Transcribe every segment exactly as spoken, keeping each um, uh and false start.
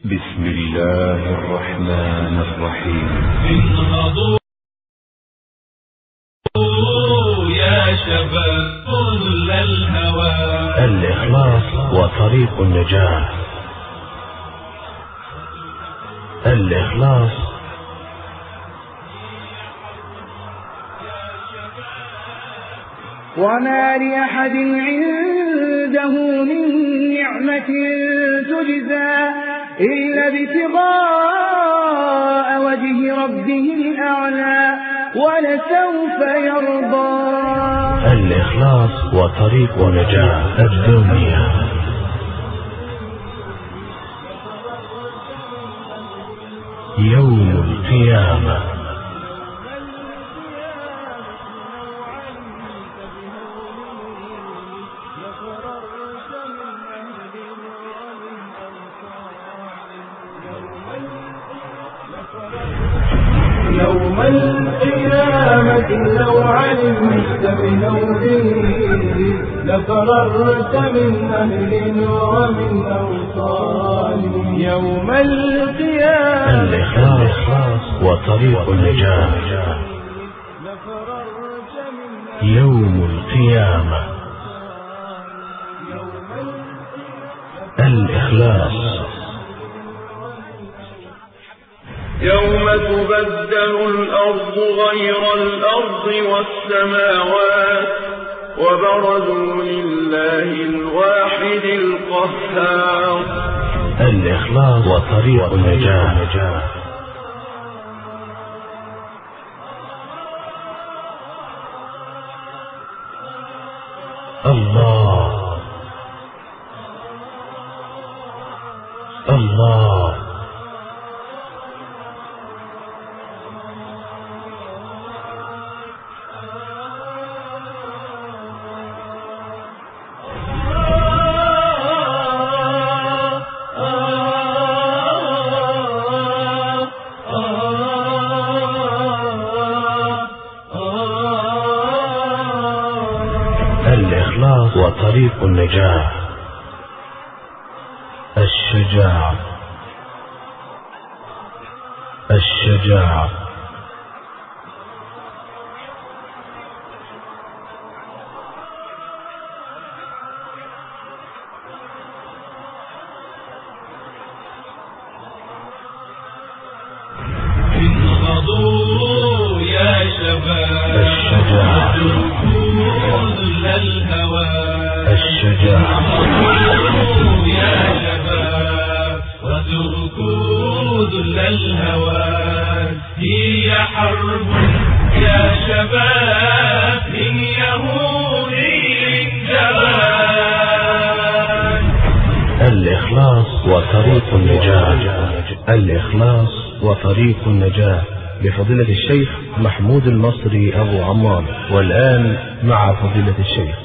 بسم الله الرحمن الرحيم. انهضوا يا شباب كل الهوى. الإخلاص وطريق النجاة. الإخلاص وما لأحد عنده من نعمة تجزى إلا ابتغاء وجه ربه الأعلى ولسوف يرضى. الإخلاص وطريق نجاة الدنيا. يوم القيامة. يوم القيامة لو علمت بنوره لفررت من أهل ومن أوطان. يوم القيامة. الإخلاص وطريق النجاة. يوم القيامة. الإخلاص. يوم تبدل الأرض غير الأرض والسماوات وبرزوا لله الواحد القهار. الإخلاص وطريق النجاة. الله الله الإخلاص وطريق النجاة. الشجاعة. الشجاعة. انهضوا يا شباب. الشجاعة. كل الهوى. الشجاعة. يا شباب وتركوا ذل الهوى. هي حرب يا شباب من يهودي جبان. الإخلاص وطريق النجاة. الإخلاص وطريق النجاة بفضيلة الشيخ محمود المصري أبو عمار. والآن مع فضيلة الشيخ.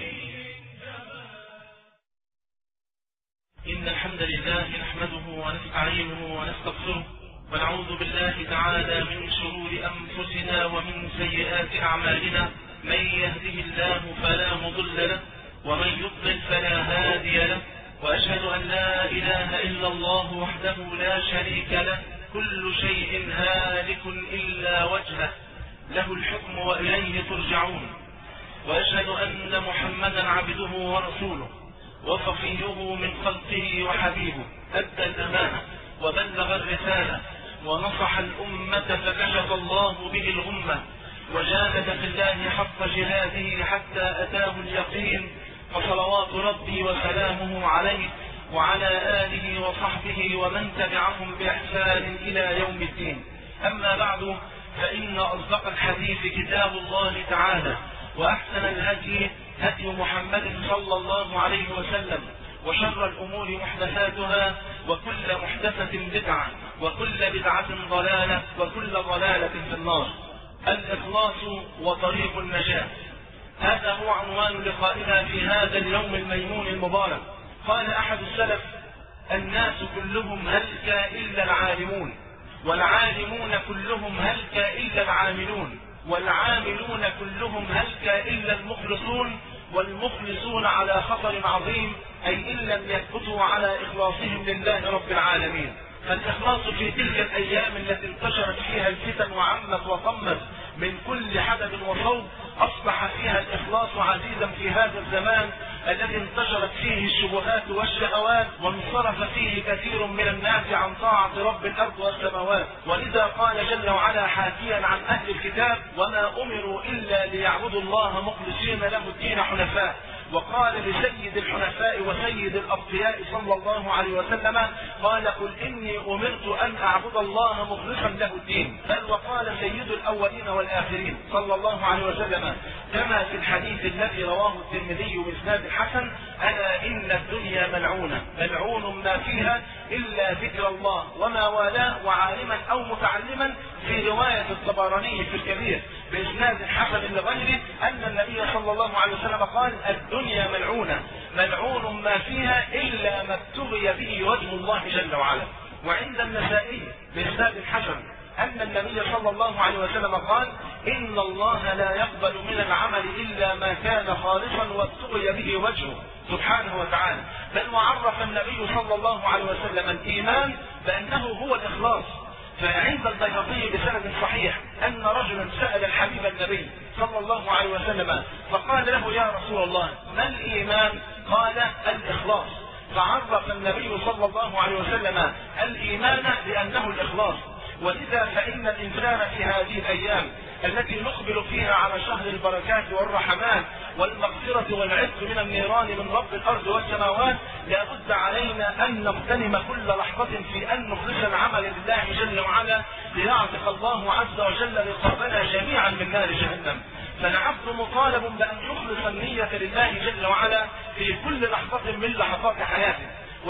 إن الحمد لله نحمده ونستعينه ونستغفره ونعوذ بالله تعالى من شرور أنفسنا ومن سيئات أعمالنا. من يهده الله فلا مضل له ومن يضلل فلا هادي له. وأشهد أن لا إله إلا الله وحده لا شريك له. كل شيء هالك إلا وجهه له الحكم وإليه ترجعون. وأشهد أن محمدا عبده ورسوله وصفيه من خلقه وحبيبه. أدى الأمانة وبلغ الرسالة ونصح الأمة فكشف الله به الغمة وجاهد في الله حق جهاده حتى أتاه اليقين. فصلوات ربي وسلامه عليه وعلى آله وصحبه ومن تبعهم بإحسان إلى يوم الدين. أما بعد فإن أصدق الحديث كتاب الله تعالى وأحسن الهدي هدي محمد صلى الله عليه وسلم وشر الأمور محدثاتها وكل محدثة بدعة وكل بدعة ضلالة وكل ضلالة في النار. الإخلاص وطريق النجاة، هذا هو عنوان لقائنا في هذا اليوم الميمون المبارك. قال أحد السلف: الناس كلهم هلك إلا العالمون، والعالمون كلهم هلك إلا العاملون، والعاملون كلهم هلك إلا المخلصون، والمخلصون على خطر عظيم، أي إن لم يثبتوا على إخلاصهم لله رب العالمين. فالإخلاص في تلك الأيام التي انتشرت فيها الفتن وعمت وطمت من كل حدث وصوب، أصبح فيها الإخلاص عزيزا في هذا الزمان الذي انتشرت فيه الشبهات والشهوات، وانصرف فيه كثير من الناس عن طاعة رب الأرض والسماوات. ولذا قال جل وعلا حاكيا عن أهل الكتاب: وما أمروا إلا ليعبدوا الله مخلصين له الدين حنفاء. وقال لسيد الحنفاء وسيد الأصفياء صلى الله عليه وسلم: قال: قل إني أمرت أن أعبد الله مخلصا له الدين. بل وقال سيد الأولين والآخرين صلى الله عليه وسلم كما في الحديث الذي رواه الترمذي بإسناد حسن: ألا إن الدنيا ملعونة ملعون ما فيها إلا ذكر الله وما والاه وعالما أو متعلما. في رواية الطبراني في الكبير بإسناد حسن لغيره أن النبي صلى الله عليه وسلم قال: الدنيا ملعونة ملعون ما فيها إلا ما ابتغي به وجه الله جل وعلا. وعند النسائي بإسناد حسن أن النبي صلى الله عليه وسلم قال: إن الله لا يقبل من العمل إلا ما كان خالصا وابتغي به وجهه سبحانه وتعالى. بل وعرف النبي صلى الله عليه وسلم الإيمان بأنه هو الإخلاص. فعند البيهقي بسند صحيح أن رجلا سأل الحبيب النبي صلى الله عليه وسلم فقال له: يا رسول الله، ما الإيمان؟ قال: الإخلاص. فعرف النبي صلى الله عليه وسلم الإيمان بأنه الإخلاص. ولذا فإن الإنسان في هذه الأيام التي نقبل فيها على شهر البركات والرحمات والمغفرة والعتق من النيران من رب الأرض والسماوات، لا بد علينا أن نغتنم كل لحظة في أن نخلص العمل لله جل وعلا ليعتق الله عز وجل رقابنا جميعا من نار جهنم. فالعبد مطالب بأن يخلص النية لله جل وعلا في كل لحظة من لحظات حياته.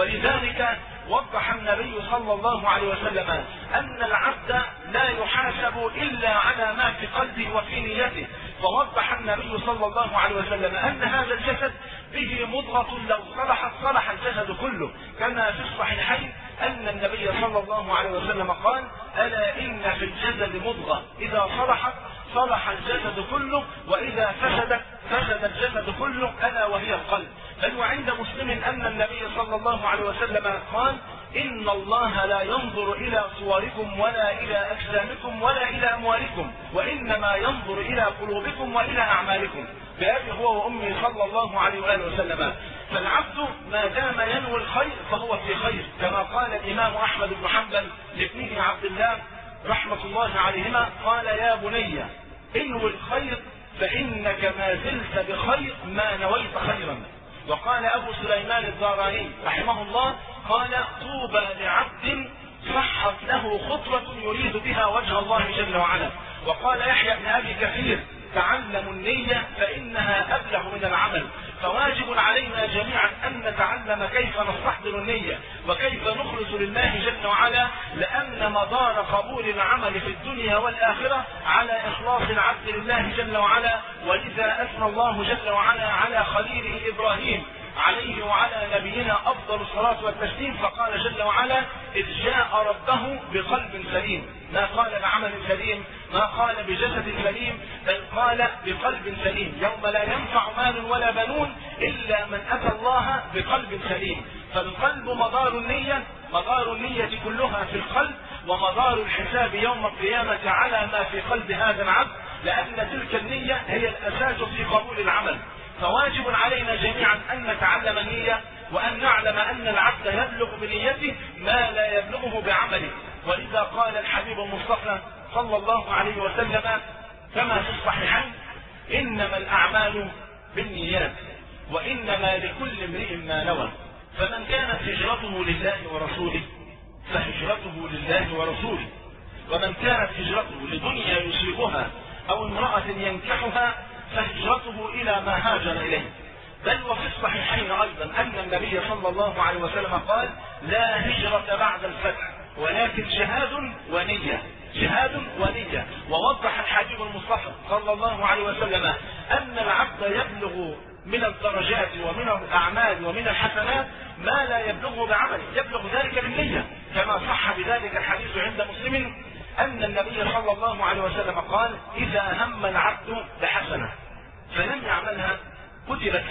ولذلك وضح النبي صلى الله عليه وسلم أن العبد لا يحاسب إلا على ما في قلبه وفي نيته. فوضح النبي صلى الله عليه وسلم أن هذا الجسد به مضغة لو صلحت صلح الجسد كله، كما في الصحيحين أن النبي صلى الله عليه وسلم قال: ألا إن في الجسد مضغة إذا صلحت صلح الجسد كله، وإذا فسدت فسد الجسد كله، ألا وهي القلب. بل وعند مسلم أن النبي صلى الله عليه وسلم قال: إن الله لا ينظر إلى صوركم ولا إلى أجسامكم ولا إلى أموالكم، وإنما ينظر إلى قلوبكم وإلى أعمالكم. بأبي هو وأمي صلى الله عليه وآله وسلم. فالعبد ما دام ينوي الخير فهو في خير، كما قال الإمام أحمد بن حنبل لابنه عبد الله رحمة الله عليهما: قال: يا بني انوي الخير فإنك ما زلت بخير ما نويت خيرا. وقال أبو سليمان الداراني رحمه الله: قال: طوبى لعبد صحت له خطوة يريد بها وجه الله جل وعلا. وقال يحيى بن أبي كثير: تعلموا النية فإنها أبلغ من العمل. فواجب علينا جميعا أن نتعلم كيف نستحضر النية وكيف نخلص لله جل وعلا، لأن مدار قبول العمل في الدنيا والآخرة على إخلاص العبد لله جل وعلا. ولذا أثنى الله جل وعلا على خليله إبراهيم عليه وعلى نبينا أفضل الصلاة والتسليم، فقال جل وعلا: إذ جاء ربه بقلب سليم. ما قال بعمل سليم، ما قال بجسد سليم، بل قال بقلب سليم. يوم لا ينفع مال ولا بنون إلا من أتى الله بقلب سليم. فالقلب مدار النية، مدار النية كلها في القلب، ومدار الحساب يوم القيامة على ما في قلب هذا العبد، لأن تلك النية هي الأساس في قبول العمل. فواجب علينا جميعا أن نتعلم النية، وأن نعلم أن العبد يبلغ بنيته ما لا يبلغه بعمله. ولذا قال الحبيب المصطفى صلى الله عليه وسلم كما في الصحيحين: إنما الأعمال بالنيات وإنما لكل امرئ ما نوى. فمن كانت هجرته لله ورسوله فهجرته لله ورسوله، ومن كانت هجرته لدنيا يصيبها أو امرأة ينكحها فهجرته إلى ما هاجر إليه. بل وفي الصحيحين أيضا أن النبي صلى الله عليه وسلم قال: لا هجرة بعد الفتح ولكن جهاد ونية، جهاد ونية. ووضح الحبيب المصطفى صلى الله عليه وسلم أن العبد يبلغ من الدرجات ومن الأعمال ومن الحسنات ما لا يبلغه بعمله، يبلغ ذلك بالنية، كما صح بذلك الحديث عند مسلم أن النبي صلى الله عليه وسلم قال: إذا هم العبد بحسنة فلم يعملها كتبت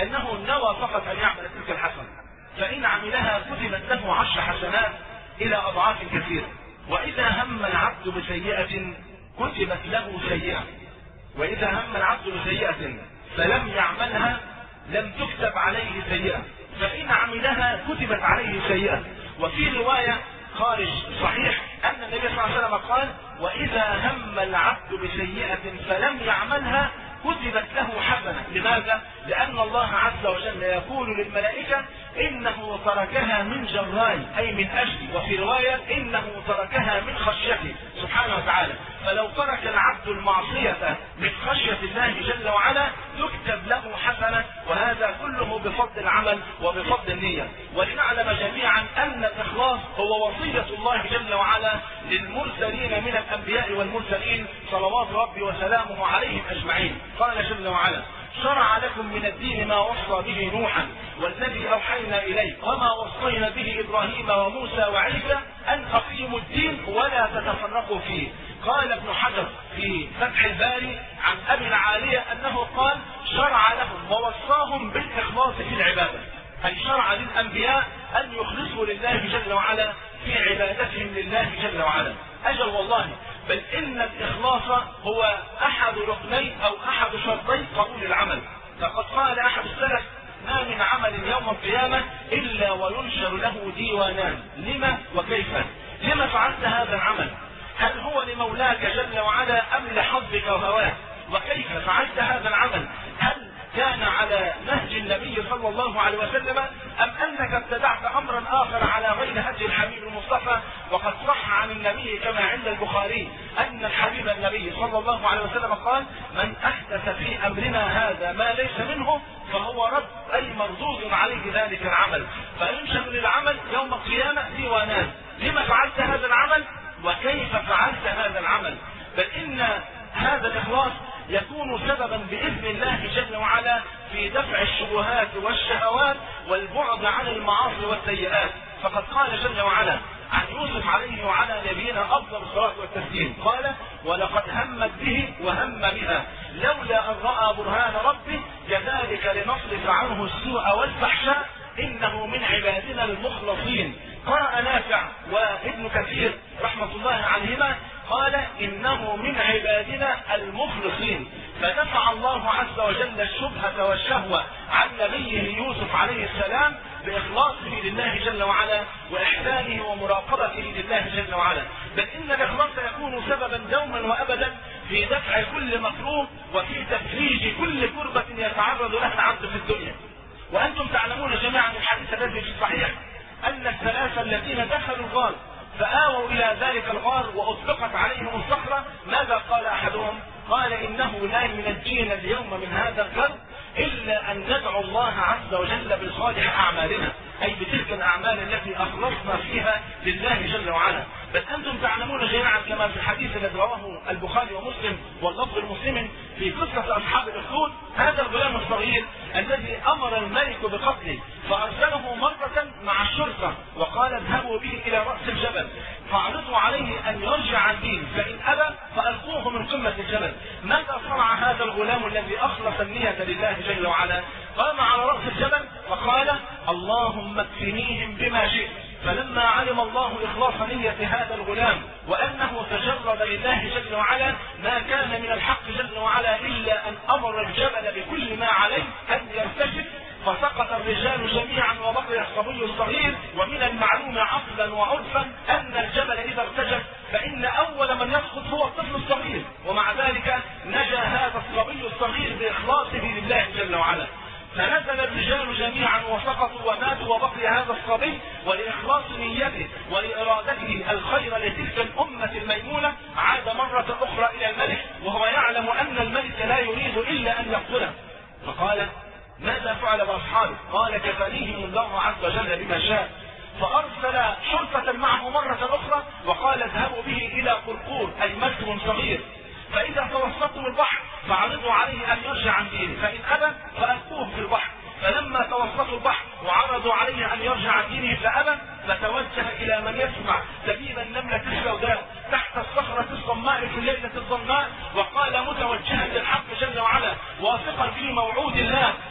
لأنه نوى فقط أن يعمل تلك الحسنة، فإن عملها كتبت له عشر حسنات إلى أضعاف كثيرة. وإذا هم العبد بسيئة كتبت له سيئة، وإذا هم العبد بسيئة فلم يعملها لم تكتب عليه سيئة، فإن عملها كتبت عليه سيئة. وفي رواية خارج صحيح أن النبي صلى الله عليه وسلم قال: وإذا هم العبد بسيئة فلم يعملها كتبت له حسنة. لماذا؟ لأن الله عز وجل يقول للملائكة: إنه تركها من جراي، أي من أجلي. وفي رواية: إنه تركها من خشيتي سبحانه وتعالى. فلو ترك العبد المعصية من خشية الله جل وعلا تكتب له حسنة، وهذا كله بفضل العمل وبفضل النية. ولنعلم جميعا أن الإخلاص هو وصية الله جل وعلا للمرسلين من الأنبياء والمرسلين صلوات ربي وسلامه عليهم أجمعين. قال جل وعلا: شرع لكم من الدين ما وصى به نوحا والذي أوحينا إليه وما وصينا به إبراهيم وموسى وعيسى أن أقيموا الدين ولا تتفرقوا فيه. قال ابن حجر في فتح الباري عن أبي العالية أنه قال: شرع لهم ووصاهم بالإخلاص في العبادة، أي شرع للأنبياء أن يخلصوا لله جل وعلا في عبادتهم لله جل وعلا. أجل والله، بل إن الإخلاص هو أحد ركني أو أحد شرطي قبول العمل. فقد قال أحد السلف: ما من عمل يوم القيامة إلا وينشر له ديوانان، لما وكيف. لما فعلت هذا العمل؟ هل هو لمولاك جل وعلا أم لحظك وهواك؟ وكيف فعلت هذا العمل؟ هل كان على نهج النبي صلى الله عليه وسلم أم أنك ابتدعت أمرا آخر على غير هدي الحبيب المصطفى؟ وقد صح عن النبي كما عند البخاري أن الحبيب النبي صلى الله عليه وسلم قال: من أحدث في أمرنا هذا ما ليس منه فهو رد، أي مردود عليه ذلك العمل. فينشر للعمل يوم القيامة ديوانان: لما فعلت هذا العمل؟ وكيف فعلت هذا العمل؟ بل إن هذا الإخلاص يكون سببا بإذن الله جل وعلا في دفع الشبهات والشهوات والبعد عن المعاصي والسيئات. فقد قال جل وعلا عن يوسف عليه وعلى نبينا أفضل الصلاة والتسليم: قال: ولقد همت به وهم بها لولا أن رأى برهان ربه كذلك لنصرف عنه السوء والفحشاء إنه من عبادنا المخلصين. قرأ نافع وابن كثير رحمة الله عليهما قال: إنه من عبادنا المخلصين. فدفع الله عز وجل الشبهة والشهوة عن نبيه يوسف عليه السلام بإخلاصه لله جل وعلا وإحسانه ومراقبته لله جل وعلا. بل إن الإخلاص يكون سببا دوما وأبدا في دفع كل مكروه وفي تفريج كل كربة يتعرض لها العبد في الدنيا. وأنتم تعلمون جميعا الحديث الذي في الصحيح أن الثلاثة الذين دخلوا الغار فآووا إلى ذلك الغار وأطلقت عليهم الصخرة، ماذا قال أحدهم؟ قال: إنه لا ينجينا اليوم من هذا الكرب إلا أن ندعو الله عز وجل بصالح أعمالنا، أي بتلك الأعمال التي أخلصنا فيها لله جل وعلا. بل أنتم تعلمون جميعا كما في الحديث الذي رواه البخاري ومسلم واللفظ المسلم في قصة أصحاب الأخدود، هذا الغلام الصغير الذي أمر الملك بقتله فأرسله مرة مع الشرطة وقال: اذهبوا به إلى رأس الجبل فاعرضوا عليه أن يرجع عن دينه، فإن أبى فألقوه من قمة الجبل. ماذا صنع هذا الغلام الذي أخلص النية لله جل وعلا؟ قام على رأس الجبل وقال: اللهم اكفنيهم بما شئت. فلما علم الله إخلاص نية هذا الغلام وأنه تجرد لله جل وعلا ما كان من الحق جل وعلا إلا أن أمر الجبل بكل ما عليه أن يرتجف، فسقط الرجال جميعا وبقي الصبي الصغير. ومن المعلوم عقلا وعرفا أن الجبل إذا ارتجف فإن أول من يسقط هو الطفل الصغير، ومع ذلك نجا هذا الصبي الصغير بإخلاصه لله جل وعلا. فنزل الرجال جميعا وسقطوا وماتوا وبقي هذا الصبي، ولإخلاص نيته ولإرادته الخير لتلك الأمة الميمونة عاد مرة أخرى إلى الملك وهو يعلم أن الملك لا يريد إلا أن يقتله. فقال: ماذا فعل بأصحابه؟ قال: كفانيهم الله عز وجل بما شاء. فأرسل شرطة معه مرة أخرى وقال: اذهبوا به إلى قرقور، أي مكتب صغير، فإذا توسطوا البحر فعرضوا عليه أن يرجع عن دينه، فإن أبى فألقوه في البحر. فلما توسطوا البحر وعرضوا عليه أن يرجع عن دينه فأبى، فتوجه إلى من يسمع دبيب النملة السوداء تحت الصخرة الصماء في الليلة الظلماء وقال متوجها للحق جل وعلا واثقا في موعود الله: كله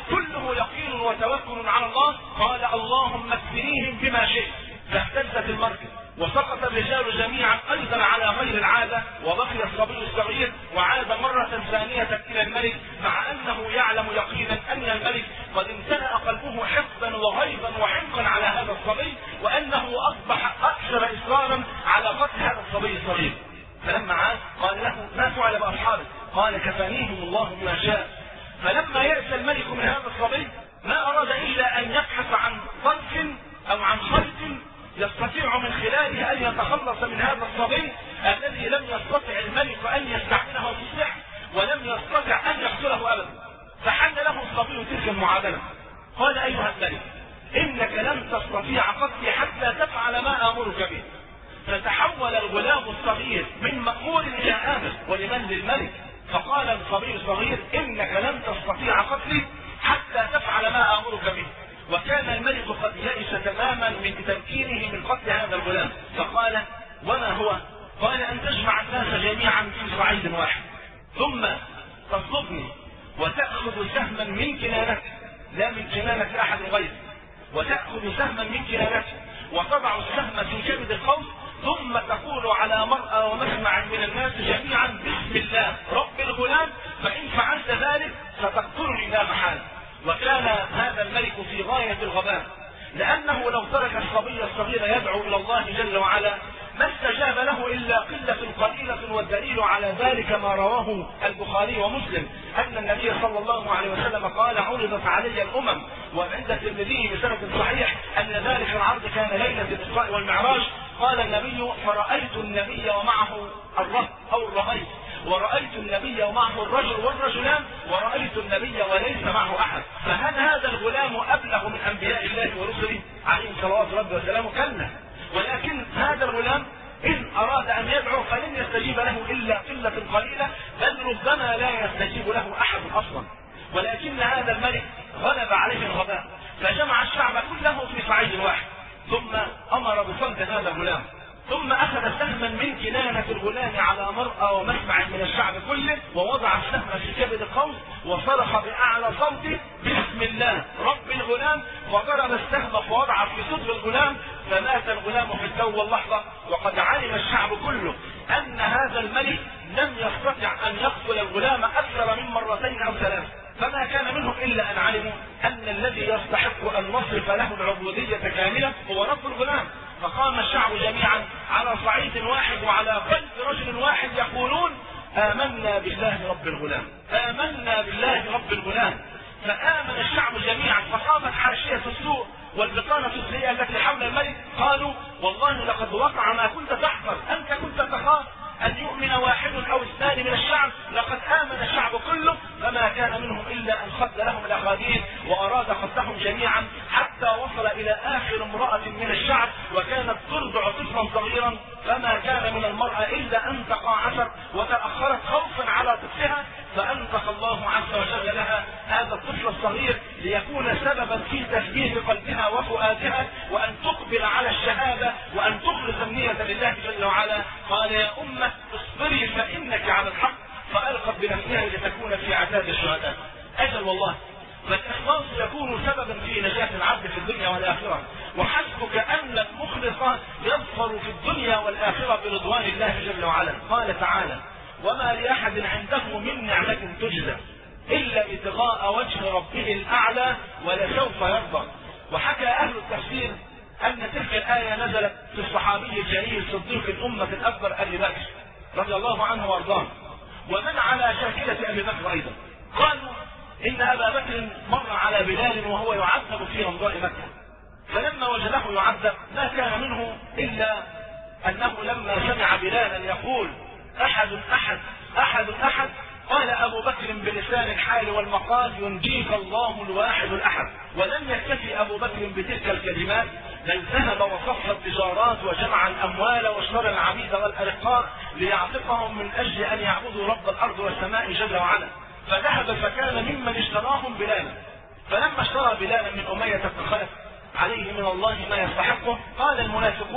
ومعه يقين وتوكل على الله قال اللهم اكفنيهم بما شئت. فاهتزت المركب وسقط الرجال جميعا ايضا على غير العاده، وبقي الصبي الصغير وعاد مره ثانيه الى الملك، مع انه يعلم يقينا ان الملك قد امتلأ قلبه حقدا وغيظا وحنقا على هذا الصبي، وانه اصبح اكثر اصرارا على قتل هذا الصبي الصغير. فلما عاد قال له ما فعل باصحابه؟ قال كفانيهم الله ما شاء. فلما يأس الملك من هذا الصبي ما اراد الا ان يبحث عن طرف او عن خيط يستطيع من خلاله ان يتخلص من هذا الصبي الذي لم يستطع الملك ان يستعمله في السحر ولم يستطع ان يقتله ابدا. فحل له الصبي تلك المعادله، قال ايها الملك انك لن تستطيع قتلي حتى تفعل ما امرك به. فتحول الغلام الصغير من مأمور الى امر ولمن للملك، فقال الصبي الصغير انك لن تستطيع قتلي حتى تفعل ما امرك به. وكان الملك قد يئس تماما من تمكينه من قتل هذا الغلام، فقال وما هو؟ قال ان تجمع الناس جميعا في صعيد واحد، ثم تصلبني وتأخذ سهما من كنانتي، لا من كنانة احد غيري، وتأخذ سهما من كنانتي وتضع السهم في كبد القوس، ثم تقول على مرأى ومسمع من الناس جميعا بسم الله رب الغلام، فإن فعلت ذلك ستقتلني لا محالة. وكان هذا الملك في غاية الغباء، لأنه لو ترك الصبي الصغير يدعو إلى الله جل وعلا ما استجاب له إلا قلة قليلة، والدليل على ذلك ما رواه البخاري ومسلم أن النبي صلى الله عليه وسلم قال عرضت علي الأمم، وعند الترمذي بسند صحيح أن ذلك العرض كان ليلة الإسراء والمعراج. قال النبي فرأيت النبي ومعه الرهط أو الرهيط، ورأيت النبي ومعه الرجل والرجلان، ورأيت النبي وليس معه أحد. فهل هذا الغلام أبلغ من أنبياء الله ورسله عليهم صلوات ربي وسلامه؟ كلا. ولكن هذا الغلام إن أراد أن يدعو فلن يستجيب له إلا قلة قليلة، بل ربما لا يستجيب له أحد أصلا. ولكن هذا الملك غلب عليه الغباء، فجمع الشعب كله في صعيد واحد، ثم أمر بصمت هذا الغلام، ثم أخذ سهما من كنانة الغلام على مرأى ومسمع من الشعب كله، ووضع السهم في كبد القوس وصرخ بأعلى صوته بسم الله رب الغلام، وضرب السهم فوضع في صدر الغلام، فمات الغلام في التو واللحظة. وقد علم الشعب كله أن هذا الملك لم يستطع أن يقتل الغلام أكثر من مرتين أو ثلاث، فما كان منهم إلا أن علموا أن الذي يستحق أن نصرف له العبودية كاملة هو رب الغلام. فقام الشعب جميعا على صعيد واحد وعلى قلب رجل واحد يقولون آمنا بالله رب الغلام، آمنا بالله رب الغلام. فآمن الشعب جميعا، فقامت حاشية السوء والبطانة السيئة التي حول الملك قالوا والله لقد وقع ما كنت تحذر، أنت كنت تخاف أن يؤمن واحد أو اثنان من الشعب، لقد آمن الشعب كله، فما كان منهم إلا أن خد لهم الأخاديد وأراد خدهم جميعا، حتى وصل إلى آخر امرأة من الشعب وكانت ترضع طفلا صغيرا، فما كان من المرأة إلا أن تقاعست وتأخرت خوفا على طفلها، فأنطق الله عز وجل لها هذا الطفل الصغير ليكون سببا في تثبيت قلبها وفؤادها، وأن تقبل على الشهادة وأن تخلص النية لله جل وعلا. قال يا أمة اصبري فإنك على الحق، فألقت بنفسها لتكون في عتاد الشهداء. أجل والله، فالإخلاص يكون سببا في نجاة العبد في الدنيا والآخرة، وحسبك أن المخلص يظفر في الدنيا والآخرة برضوان الله جل وعلا. قال تعالى وما لأحد عنده من نعمة تجزى إلا ابتغاء وجه ربه الأعلى ولسوف يرضى. وحكى أهل التفسير أن تلك الآية نزلت في الصحابي الجليل صديق الأمة الأكبر أبي بكر رضي الله عنه وارضاه، ومن على شاكلة أبي بكر أيضا. قالوا إن أبا بكر مر على بلال وهو يعذب في رمضاء مكة، فلما وجده يعذب ما كان منه إلا أنه لما سمع بلالا يقول أحد أحد أحد أحد قال أبو بكر بلسان الحال والمقال ينجيك الله الواحد الأحد. ولم يكتفي أبو بكر بتلك الكلمات، بل ذهب وصف التجارات وجمع الأموال واشترى العبيد والأرقاء ليعتقهم من أجل أن يعبدوا رب الأرض والسماء جل وعلا. فذهب فكان ممن اشتراهم بلالا. فلما اشترى بلالا من أمية بن خلف عليه من الله ما يستحقه، قال المنافقون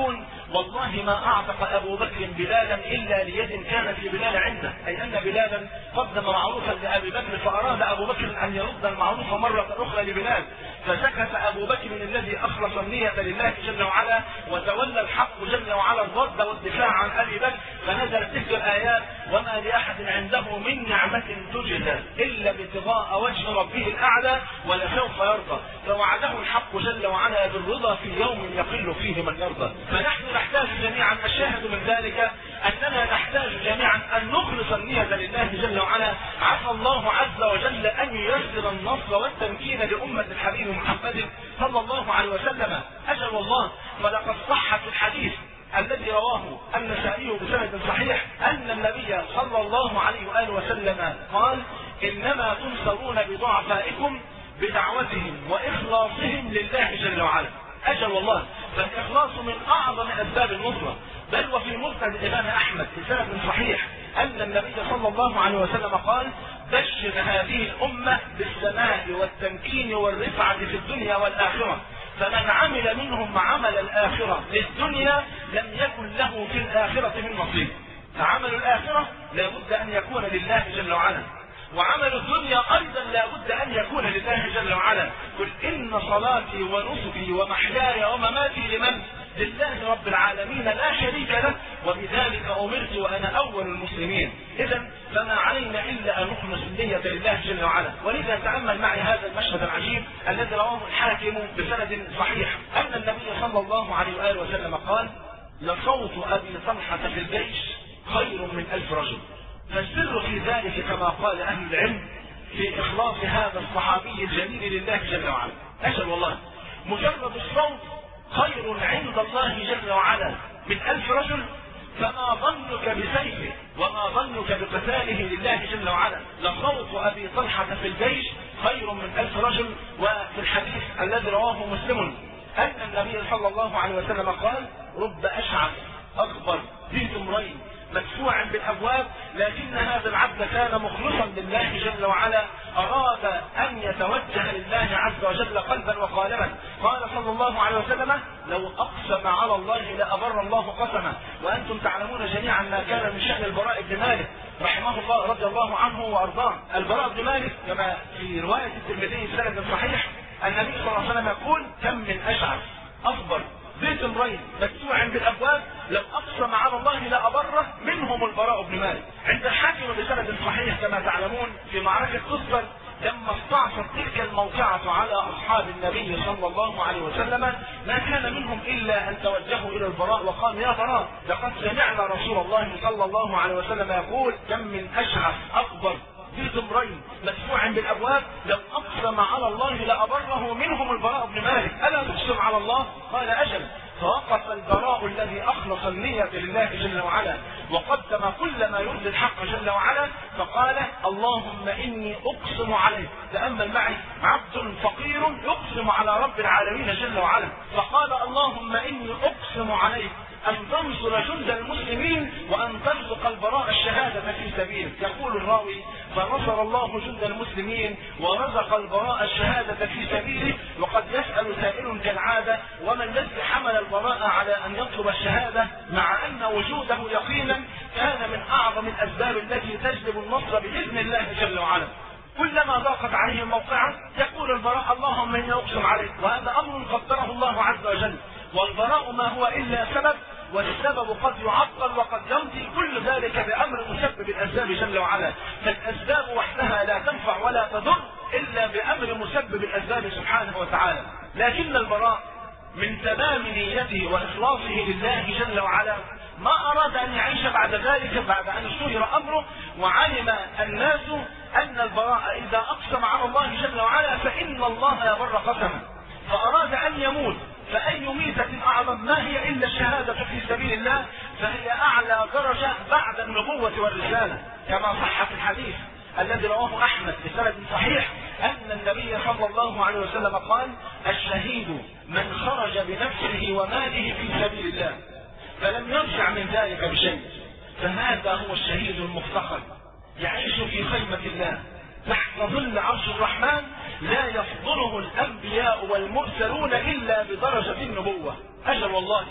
والله ما اعتق ابو بكر بلالا الا ليد كانت لبلال عنده، اي ان بلالا قدم معروفا لابي بكر فاراد ابو بكر ان يرد المعروف مره اخرى لبلال، فسكت ابو بكر الذي اخلص النيه لله جل وعلا وتولى الحق جل وعلا الرد والدفاع عن ابي بكر، فنزلت تلك الايات: وما لاحد عنده من نعمه تجزى الا ابتغاء وجه ربه الاعلى ولسوف يرضى، فوعده الحق جل وعلا بالرضا في يوم يقل فيه من يرضى. فنحن نحتاج جميعا، الشاهد من ذلك اننا نحتاج جميعا ان نخلص النيه لله جل وعلا. عسى الله عز وجل ان ييسر النصر والتمكين لامه الحبيب محمد صلى الله عليه وسلم. اجل والله، فلقد صح في الحديث الذي رواه النسائي بسند صحيح ان النبي صلى الله عليه واله وسلم قال: انما تنصرون بضعفائكم بدعوتهم واخلاصهم لله جل وعلا. اجل والله، فالاخلاص من اعظم اسباب النصره، بل وفي مسند الامام احمد بسند صحيح ان النبي صلى الله عليه وسلم قال: بشر هذه الامه بالسماء والتمكين والرفعه في الدنيا والاخره، فمن عمل منهم عمل الاخره للدنيا لم يكن له في الاخره من نصيب. فعمل الاخره لابد ان يكون لله جل وعلا، وعمل الدنيا ايضا لابد ان يكون لله جل وعلا. قل ان صلاتي ونسكي ومحياي ومماتي لمن؟ لله رب العالمين لا شريك له، وبذلك امرت وانا اول المسلمين. اذا فما علينا الا ان نخلص النيه لله جل وعلا. ولذا تامل معي هذا المشهد العجيب الذي رواه الحاكم بسند صحيح ان النبي صلى الله عليه واله وسلم قال: لصوت ابي طلحه في الجيش خير من الف رجل. فالسر في ذلك كما قال اهل العلم في اخلاص هذا الصحابي الجليل لله جل وعلا. اجل والله، مجرد الصوت خير عند الله جل وعلا من ألف رجل، فما ظنك بسيفه وما ظنك بقتاله لله جل وعلا. لصوت ابي طلحه في الجيش خير من ألف رجل. وفي الحديث الذي رواه مسلم ان النبي صلى الله عليه وسلم قال: رب اشعث اكبر ذي ذمرين مدفوعا بالابواب، لكن هذا العبد كان مخلصا لله جل وعلا، اراد ان يتوجه لله عز وجل قلبا وقالبا. قال صلى الله عليه وسلم: لو اقسم على الله لابر الله قسمه. وانتم تعلمون جميعا ما كان من شان البراء بن مالك رحمه الله رضي الله عنه وارضاه. البراء بن مالك كما في روايه الترمذي بسند صحيح النبي صلى الله عليه وسلم يقول: كم من اشعث اكبر ذي امرين مدفوع بالابواب لو اقسم على الله لابره، منهم البراء بن مالك. عند الحاكم بسند صحيح كما تعلمون في معركه قصر لما استعصت تلك الموقعه على اصحاب النبي صلى الله عليه وسلم، ما كان منهم الا ان توجهوا الى البراء وقالوا: يا براء، لقد سمعنا رسول الله صلى الله عليه وسلم يقول: كم من اشعث اكبر ذي ذمرين مدفوع بالابواب لو اقسم على الله لابره، منهم البراء بن مالك. الا تقسم على الله؟ قال: اجل. فوقف البراء الذي اخلص النيه لله جل وعلا وقدم كل ما يرضي الحق جل وعلا، فقال: اللهم اني اقسم عليك. تامل معي، عبد فقير يقسم على رب العالمين جل وعلا، فقال: اللهم اني اقسم عليك ان تنصر جند المسلمين وان ترزق البراء الشهاده في سبيلك. يقول الراوي: فنصر الله جند المسلمين ورزق البراء الشهاده في سبيله. وقد يسال سائل كالعاده: وما الذي حمل البراء على ان يطلب الشهاده مع ان وجوده يقينا كان من اعظم الاسباب التي تجلب النصر باذن الله جل وعلا؟ كلما ضاقت عليه الموقعه يقول البراء: اللهم اني اقسم عليك. وهذا امر قدره الله عز وجل، والبراء ما هو الا سبب، والسبب قد يعطل وقد يمضي، كل ذلك بامر مسبب الاسباب جل وعلا. فالاسباب وحدها لا تنفع ولا تضر الا بامر مسبب الاسباب سبحانه وتعالى. لكن البراء من تمام نيته واخلاصه لله جل وعلا ما اراد ان يعيش بعد ذلك، بعد ان اشتهر امره وعلم الناس ان البراء اذا اقسم على الله جل وعلا فان الله يبر قسمه، فاراد ان يموت. فأي ميتة أعظم؟ ما هي إلا الشهادة في سبيل الله، فهي أعلى درجة بعد النبوة والرسالة، كما صح في الحديث الذي رواه أحمد بسند صحيح أن النبي صلى الله عليه وسلم قال: الشهيد من خرج بنفسه وماله في سبيل الله فلم يرجع من ذلك بشيء، فهذا هو الشهيد المفتخر، يعيش في خيمة الله تحت ظل عرش الرحمن، لا يفضله الانبياء والمرسلون الا بدرجة النبوة. اجل والله،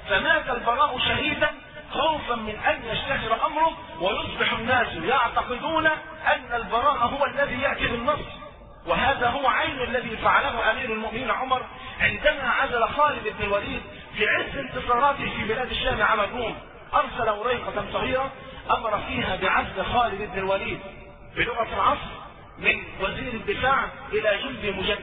فمات البراء شهيدا خوفا من ان يشتهر امره ويصبح الناس يعتقدون ان البراء هو الذي ياتي بالنصر. وهذا هو عين الذي فعله امير المؤمنين عمر عندما عزل خالد بن الوليد في عز انتصاراته في بلاد الشام على الروم. ارسل وريقة صغيرة امر فيها بعزل خالد بن الوليد بلغة العصر من وزير الدفاع الى جندي مجند.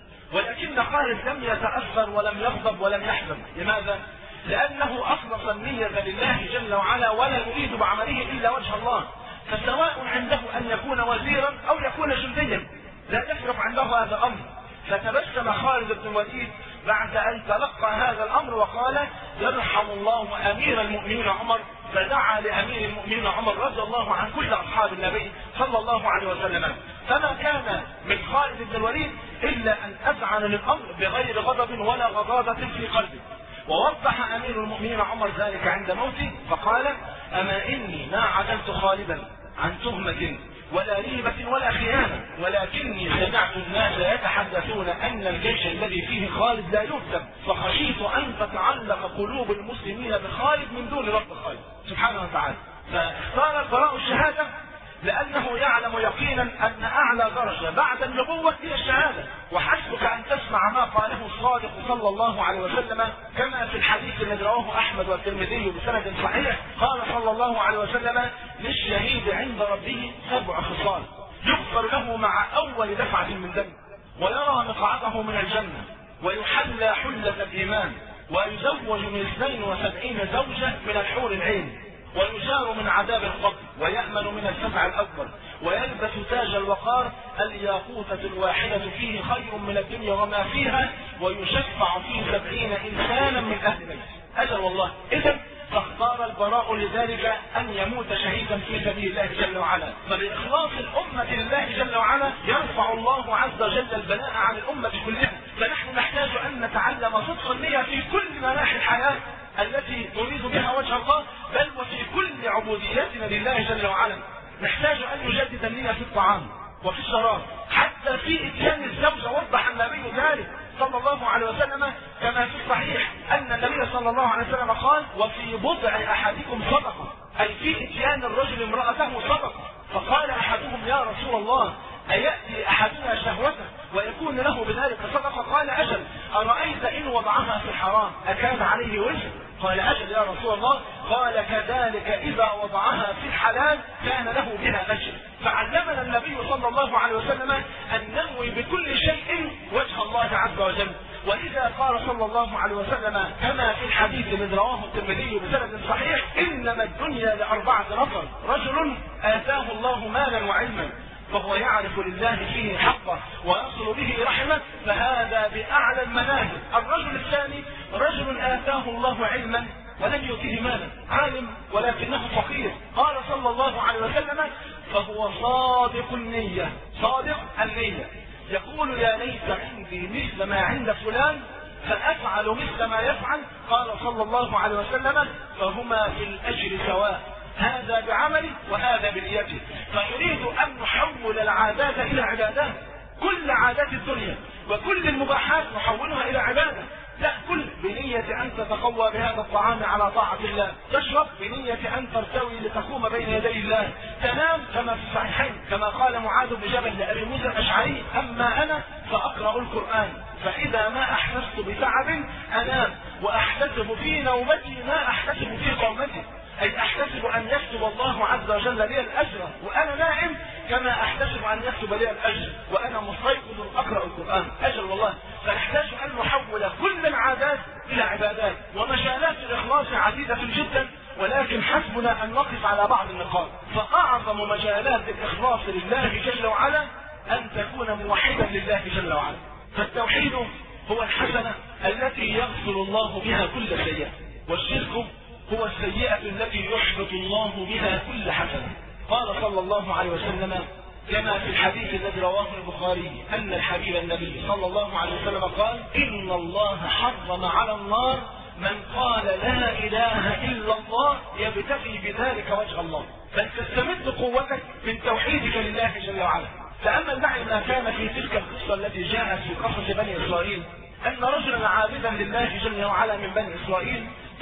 ولكن خالد لم يتأثر ولم يغضب ولم يحزن. لماذا؟ لأنه أخلص النية لله جل وعلا ولا يريد بعمله إلا وجه الله. فسواء عنده أن يكون وزيرا أو يكون جنديا لا يفرق عنده هذا الأمر. فتبسم خالد بن الوليد بعد أن تلقى هذا الأمر وقال يرحم الله أمير المؤمنين عمر. فدعا لأمير المؤمنين عمر رضي الله عن كل أصحاب النبي صلى الله عليه وسلم. فما كان من خالد بن الوليد إلا أن أذعن للأمر بغير غضب ولا غضاضة في قلبه. ووضح أمير المؤمنين عمر ذلك عند موته فقال أما إني ما عدلت خالدا عن تهمة ولا ريبة ولا خيانة، ولكني سمعت الناس يتحدثون أن الجيش الذي فيه خالد لا يهزم، فخشيت أن تتعلق قلوب المسلمين بخالد من دون رب خالد سبحانه وتعالى. فاختار البراء الشهادة لأنه يعلم يقينا أن أعلى درجة بعد النبوة هي الشهادة. وحسبك أن تسمع ما قاله الصادق صلى الله عليه وسلم كما في الحديث الذي رواه أحمد والترمذي بسند صحيح. قال صلى الله عليه وسلم للشهيد عند ربه سبع خصال يغفر له مع أول دفعة من دم، ويرى مقعده من الجنة، ويحلى حلة الإيمان، ويزوج من اثنين وسبعين زوجة من الحور العين، ويجار من عذاب القبر، ويأمن من الفزع الأكبر، ويلبس تاج الوقار الياقوتة الواحدة فيه خير من الدنيا وما فيها، ويشفع فيه سبعين إنسانا من أهل بيته. أجل والله. إذن فاختار البراء لذلك أن يموت شهيدا في سبيل الله جل وعلا. فبإخلاص الأمة لله جل وعلا يرفع الله عز وجل البلاء عن الأمة كلها. فنحن نحتاج أن نتعلم صدق النية في كل مناحي الحياة التي نريد بها وجه الله، بل وفي كل عبوديتنا لله جل وعلا. نحتاج أن نجدد النية في الطعام وفي الشراب، حتى في إتيان الزوجة. وضح النبي ذلك صلى الله عليه وسلم كما في الصحيح أن النبي صلى الله عليه وسلم قال وفي بضع أحدكم صدقة، أي في إتيان الرجل امرأته صدقة. فقال أحدهم يا رسول الله أيأتي أحدنا شهوته ويكون له بذلك صدقة؟ قال أجل. أرأيت إن وضعها في الحرام أكان عليه وزر؟ قال أجل يا رسول الله. قال كذلك إذا وضعها في الحلال كان له بها أجر. فعلمنا النبي صلى الله عليه وسلم أن ننوي بكل شيء وجه الله عز وجل. ولذا قال صلى الله عليه وسلم كما في الحديث الذي رواه الترمذي بسند صحيح إنما الدنيا لأربعة نفر: رجل آتاه الله مالا وعلما فهو يعرف لله فيه حقه ويصل به رحمه، فهذا بأعلى المنازل. الرجل الثاني رجل آتاه الله علما ولم يؤتيه مالا، عالم ولكنه فقير. قال صلى الله عليه وسلم فهو صادق النية، صادق النية، يقول يا ليت عندي مثل ما عند فلان فأفعل مثل ما يفعل. قال صلى الله عليه وسلم فهما في الأجر سواء، هذا بعمله وهذا بنيته. فنريد أن نحول العادات إلى عبادات. كل عادات الدنيا وكل المباحات نحولها إلى عبادة. تأكل بنية أن تتقوى بهذا الطعام على طاعة الله، تشرب بنية أن ترتوي لتقوم بين يدي الله، تنام كما في الصحيحين كما قال معاذ بن جبل لأبي موسى الأشعري أما أنا فأقرأ القرآن فإذا ما أحسست بتعب أنام وأحتسب في نومتي ما أحتسب في قومتي، أي أحتسب أن يكتب الله عز وجل لي الأجر وأنا نائم كما أحتسب أن يكتب لي الأجر وأنا مستيقظ أقرأ القرآن. أجل والله. فنحتاج أن نحول كل العادات إلى عبادات. ومجالات الإخلاص عديدة جدا، ولكن حسبنا أن نقف على بعض النقاط. فأعظم مجالات الإخلاص لله جل وعلا أن تكون موحدا لله جل وعلا. فالتوحيد هو الحسنة التي يغفر الله بها كل سيئة، والشرك هو السيئة التي يحبط الله بها كل حسنة. قال صلى الله عليه وسلم كما في الحديث الذي رواه البخاري أن الحبيب النبي صلى الله عليه وسلم قال إن الله حرم على النار من قال لا إله إلا الله يبتغي بذلك وجه الله. فلتستمد قوتك من توحيدك لله جل وعلا. تأمل معي ما كان في تلك القصة التي جاءت في قصة بني إسرائيل، أن رجلا عابدا لله جل وعلا من بني إسرائيل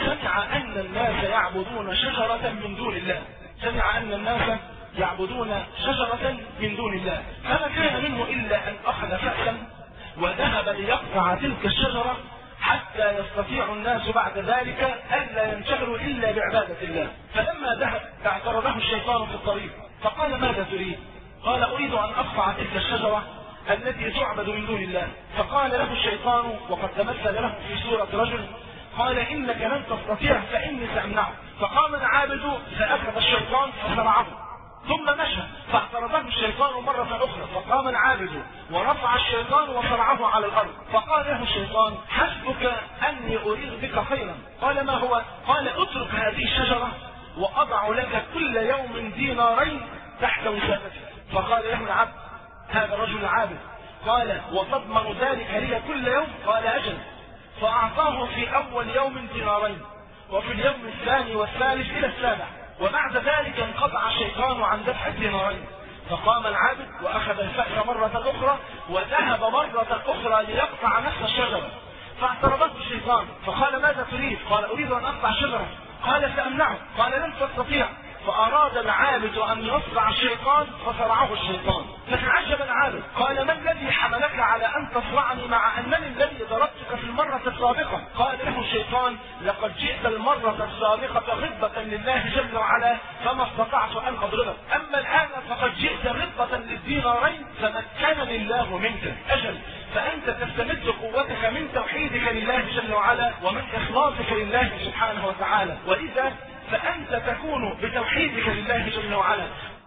سمع أن الناس يعبدون شجرة من دون الله، سمع أن الناس يعبدون شجرة من دون الله، فما كان منه إلا أن أخذ فأسا وذهب ليقطع تلك الشجرة حتى يستطيع الناس بعد ذلك ألا ينشغلوا إلا بعبادة الله. فلما ذهب اعترضه الشيطان في الطريق فقال ماذا تريد؟ قال أريد أن أقطع تلك الشجرة التي تعبد من دون الله. فقال له الشيطان وقد تمثل له في صورة رجل قال إنك لن تستطيع فإني سأمنعك. فقام العابد فأخذ الشيطان فصرعه ثم مشى، فاعترضه الشيطان مرة أخرى فقام العابد ورفع الشيطان وصرعه على الأرض. فقال له الشيطان حسبك أني أريد بك خيرا. قال ما هو؟ قال اترك هذه الشجرة وأضع لك كل يوم دينارين تحت وسادتك. فقال له العبد هذا الرجل عابد قال وتضمن ذلك لي كل يوم؟ قال أجل. فأعطاه في أول يوم دينارين وفي اليوم الثاني والثالث إلى السابع، وبعد ذلك انقطع الشيطان عن دفع الدينارين. فقام العابد وأخذ الفأس مرة أخرى وذهب مرة أخرى ليقطع نفس الشجرة. فاعترضته الشيطان فقال ماذا تريد؟ قال أريد أن أقطع شجرة. قال سأمنعه. قال لن تستطيع. فأراد العابد أن يصرع الشيطان فصرعه الشيطان. فتعجب العابد قال ما الذي حملك على أن تصرعني مع أنني الذي ضربتك في المرة السابقة؟ قال له الشيطان لقد جئت المرة السابقة غضبة لله جل وعلا فما استطعت أن أضربك، أما الآن فقد جئت غضبة للدينارين فمكنني الله منك. أجل، فأنت تستمد قوتك من توحيدك لله جل وعلا ومن إخلاصك لله سبحانه وتعالى، ولذا فأنت تكون بتوحيدك لله جل وعلا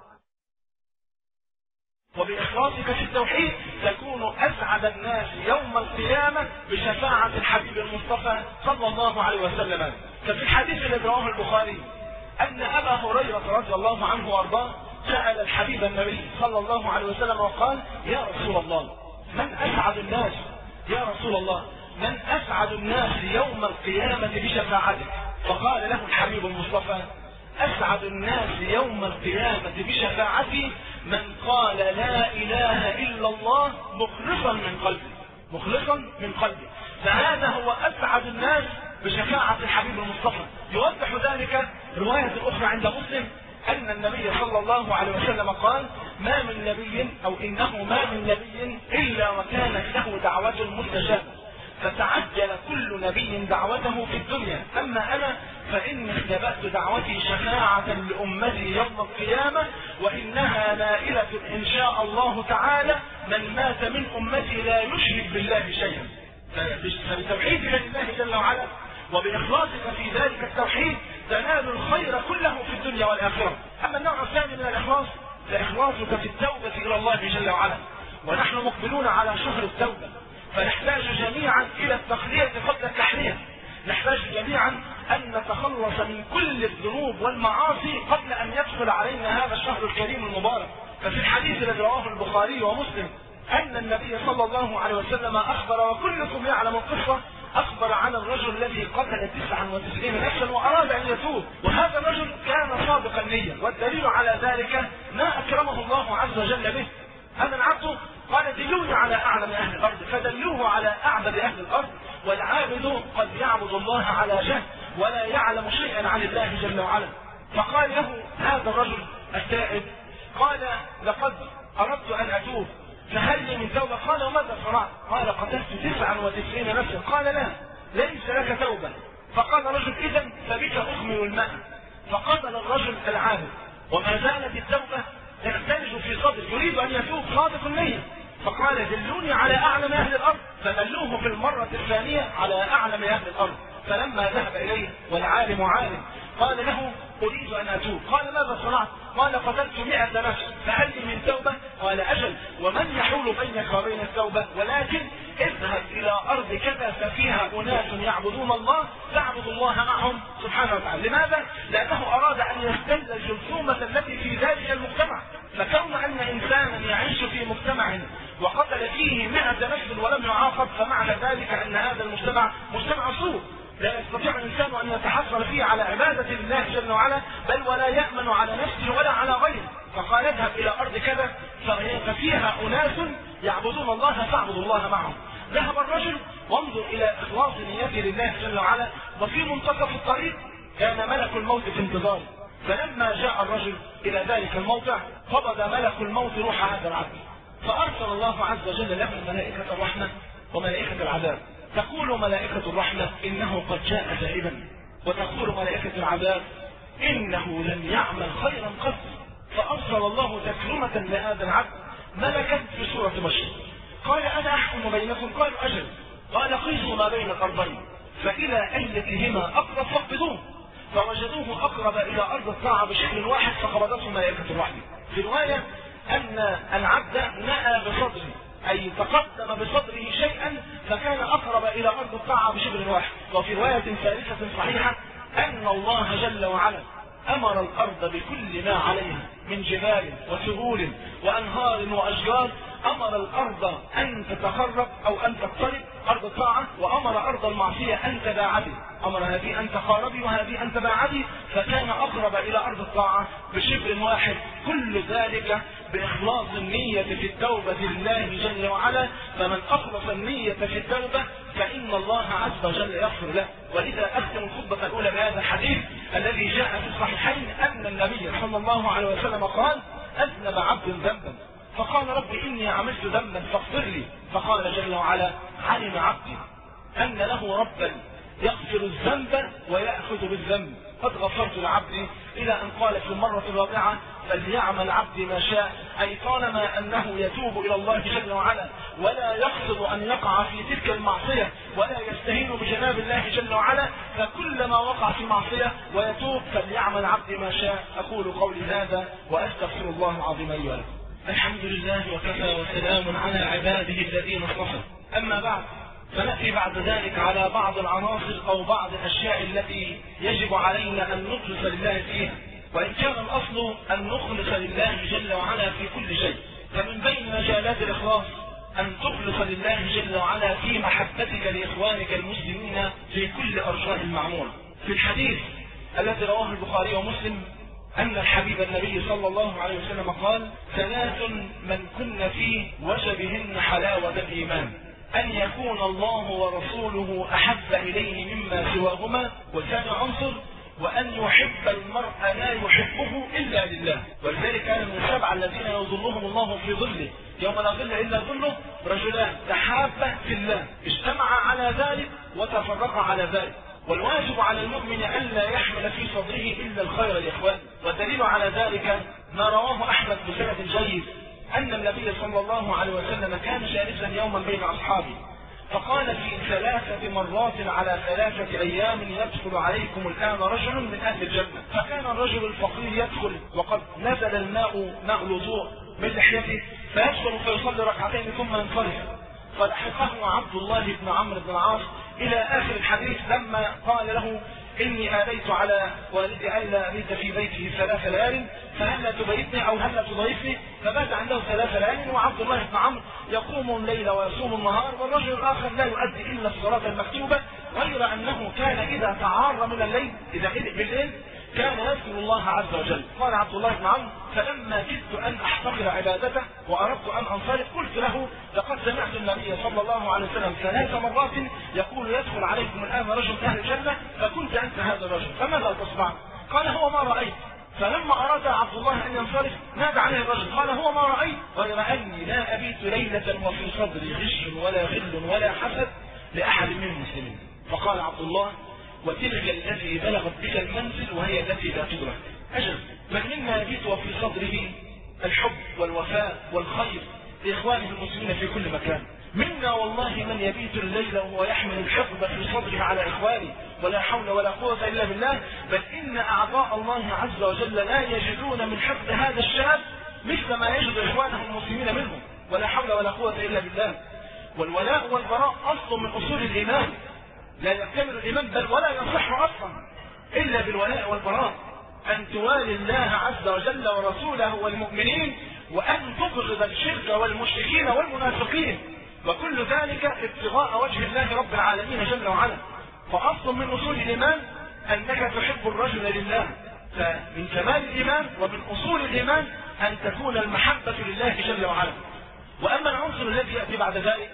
وبإخلاصك في التوحيد تكون أسعد الناس يوم القيامة بشفاعة الحبيب المصطفى صلى الله عليه وسلم. ففي الحديث الذي رواه البخاري أن أبا هريرة رضي الله عنه وأرضاه سأل الحبيب النبي صلى الله عليه وسلم وقال يا رسول الله من أسعد الناس؟ يا رسول الله من أسعد الناس يوم القيامة بشفاعتك؟ فقال له الحبيب المصطفى أسعد الناس يوم القيامة بشفاعتي من قال لا إله إلا الله مخلصا من قلبه، مخلصا من قلبه. فهذا هو أسعد الناس بشفاعة الحبيب المصطفى. يوضح ذلك رواية أخرى عند مسلم أن النبي صلى الله عليه وسلم قال ما من نبي أو إنه ما من نبي إلا وكانت له دعوة مستجابة فتعجل كل نبي دعوته في الدنيا، أما أنا فإني اختبأت دعوتي شفاعة لأمتي يوم القيامة وإنها نائلة إن شاء الله تعالى من مات من أمتي لا يشرك بالله شيئا. فبتوحيدك لله جل وعلا وبإخلاصك في ذلك التوحيد تنال الخير كله في الدنيا والآخرة. أما النوع الثاني من الإخلاص فإخلاصك في التوبة إلى الله جل وعلا، ونحن مقبلون على شهر التوبة فنحتاج جميعا إلى التخلية قبل التحلية. نحتاج جميعا أن نتخلص من كل الذنوب والمعاصي قبل أن يدخل علينا هذا الشهر الكريم المبارك. ففي الحديث الذي رواه البخاري ومسلم أن النبي صلى الله عليه وسلم أخبر وكلكم يعلم القصة، أخبر عن الرجل الذي قتل تسعا وتسعين نفسا وأراد أن يتوب، وهذا الرجل كان صادق النية، والدليل على ذلك ما أكرمه الله عز وجل به. هذا العبد قال دلوني على أعلم أهل الأرض فدلوه على أعبد أهل الأرض، والعابد قد يعبد الله على جهل ولا يعلم شيئا عن الله جل وعلا. فقال له هذا الرجل التائب قال لقد أردت أن أتوب فهل لي من توبة؟ قال وماذا صنعت؟ قال قتلت تسعا وتسعين نفسا. قال لا ليس لك توبة. فقال الرجل إذن فبك أخمل الماء. فقتل الرجل العابد وما زالت التوبة تختلج في صدره يريد أن يتوب صادق النية. فقال دلوني على أعلم أهل الأرض فدلوه في المرة الثانية على أعلم أهل الأرض. فلما ذهب إليه والعالم عالم قال له أريد أن أتوب. قال ماذا صنعت؟ قال قتلت مئة نفس فهل لي من توبة؟ قال أجل ومن يحول بينك وبين التوبة؟ ولكن اذهب إلى أرض كذا ففيها أناس يعبدون الله تعبد الله معهم سبحانه وتعالى. لماذا؟ لأنه أراد أن يستل الجرثومة التي في ذلك المجتمع. فكون أن إنسانا يعيش في مجتمع وقتل فيه مئة نفس ولم يعاقب فمعنى ذلك أن هذا المجتمع مجتمع سوء لا يستطيع الإنسان أن يتحصل فيه على عبادة الله جل وعلا بل ولا يأمن على نفسه ولا على غيره. فقال اذهب إلى أرض كذا ففيها أناس يعبدون الله فاعبدوا الله معهم. ذهب الرجل وانظر إلى إخلاص نيته لله جل وعلا. وفي منتصف الطريق كان ملك الموت في انتظاره، فلما جاء الرجل إلى ذلك الموضع قبض ملك الموت روح هذا العبد، فأرسل الله عز وجل له ملائكة الرحمة وملائكة العذاب. تقول ملائكة الرحمة إنه قد جاء تائبا، وتقول ملائكة العذاب إنه لم يعمل خيرا قط. فأرسل الله تكرمة لهذا العبد ملكا في سورة بشر، قال أنا أحكم بينكم، قالوا أجل، قال قيسوا ما بين الأرضين فإلى أيتهما أقرب فاقبضوه، فوجدوه أقرب إلى أرض الطاعة بشكل واحد فقبضته ملائكة الرحمة. في رواية أن العبد نأى بصدره، أي تقدم بصدره شيئا فكان أقرب إلى أرض الطاعة بشكل واحد. وفي رواية ثالثة صحيحة أن الله جل وعلا أمر الأرض بكل ما عليها من جبال وسهول وأنهار وأشجار، أمر الأرض أن تتخرب أو أن تقترب أرض الطاعة، وأمر أرض المعصية أن تباعدي، أمر هذه أن تقاربي وهذه أن تباعدي، فكان أقرب إلى أرض الطاعة بشبر واحد. كل ذلك بإخلاص النية في التوبة لله جل وعلا. فمن أخلص النية في التوبة فإن الله عز وجل يغفر له. ولذا أختم الخطبة الأولى بهذا الحديث الذي جاء في الصحيحين أن النبي صلى الله عليه وسلم قال أذنب عبد ذنبا فقال رب إني عملت ذنبا فاغفر لي، فقال جل وعلا علم عبدي أن له ربا يغفر الذنب ويأخذ بالذنب قد غفرت لعبدي، إلى أن قال في المرة الرابعة فليعمل عبدي ما شاء، أي طالما أنه يتوب إلى الله جل وعلا ولا يقصد أن يقع في تلك المعصية ولا يستهين بجناب الله جل وعلا، فكلما وقع في معصية ويتوب فليعمل عبدي ما شاء. أقول قولي هذا وأستغفر الله العظيم لي ولكم. الحمد لله وكفى وسلام على عباده الذين اصطفى. أما بعد، فنأتي بعد ذلك على بعض العناصر أو بعض الأشياء التي يجب علينا أن نخلص لله فيها، وإن كان الأصل أن نخلص لله جل وعلا في كل شيء. فمن بين مجالات الإخلاص أن تخلص لله جل وعلا في محبتك لإخوانك المسلمين في كل أرجاء المعمورة. في الحديث الذي رواه البخاري ومسلم أن الحبيب النبي صلى الله عليه وسلم قال ثلاث من كن فيه وجبهن حلاوة الإيمان، أن يكون الله ورسوله أحب إليه مما سواهما، وثاني عنصر وأن يحب المرء لا يحبه إلا لله. ولذلك كان من السبعة الذين يظلهم الله في ظله يوم لا ظل إلا ظله رجلان تحابا في الله اجتمعا على ذلك وتفرقا على ذلك. والواجب على المؤمن أن لا يحمل في صدره إلا الخير لإخوانه. والدليل على ذلك ما رواه أحمد بسند جيد أن النبي صلى الله عليه وسلم كان جالسا يوما بين أصحابه فقال في ثلاثة مرات على ثلاثة أيام يدخل عليكم الآن رجل من أهل الجنة. فكان الرجل الفقير يدخل وقد نزل الماء ماء الوضوء من لحيته فيدخل فيصلي ركعتين ثم ينصرف. فلحقه عبد الله بن عمرو بن العاص إلى آخر الحديث لما قال له إني آليت على والدي ألا أبيت في بيته ثلاث ليال فهلا تبيتني أو هلا تضيفني، فبات عنده ثلاث ليال وعبد الله بن عمرو يقوم الليل ويصوم النهار، والرجل الآخر لا يؤدي إلا الصلاة المكتوبة، غير أنه كان إذا تعار من الليل إذا قلق بالليل كان يذكر الله عز وجل. قال عبد الله بن عمرو فلما جدت أن أحتقر عبادته وأردت أن أنصرف قلت له لقد سمعت النبي صلى الله عليه وسلم ثلاث مرات يقول يدخل عليكم الآن رجل أهل الجنة فكنت أنت هذا الرجل فماذا تصنع؟ قال هو ما رأيت. فلما أراد عبد الله أن ينصرف نادى عليه الرجل قال هو ما رأيت غير أني لا أبيت ليلة وفي صدري غش ولا غل ولا حسد لأحد من المسلمين. فقال عبد الله وتلك التي بلغت بك المنزل وهي التي لا تدرك. أجل من منا يبيت وفي صدره الحب والوفاء والخير لإخوانه المسلمين في كل مكان. منا والله من يبيت الليل وهو يحمل الحقد في صدره على إخوانه ولا حول ولا قوة إلا بالله، بل إن أعضاء الله عز وجل لا يجدون من حقد هذا الشاب مثل ما يجد إخوانه المسلمين منهم ولا حول ولا قوة إلا بالله. والولاء والبراء أصل من أصول الإيمان، لا يكتمل الإيمان بل ولا يصح أصلا إلا بالولاء والبراء، أن توالي الله عز وجل ورسوله والمؤمنين وأن تبغض الشرك والمشركين والمنافقين، وكل ذلك ابتغاء وجه الله رب العالمين جل وعلا. فأصل من أصول الإيمان أنك تحب الرجل لله، فمن كمال الإيمان ومن أصول الإيمان أن تكون المحبة لله جل وعلا. وأما العنصر الذي يأتي بعد ذلك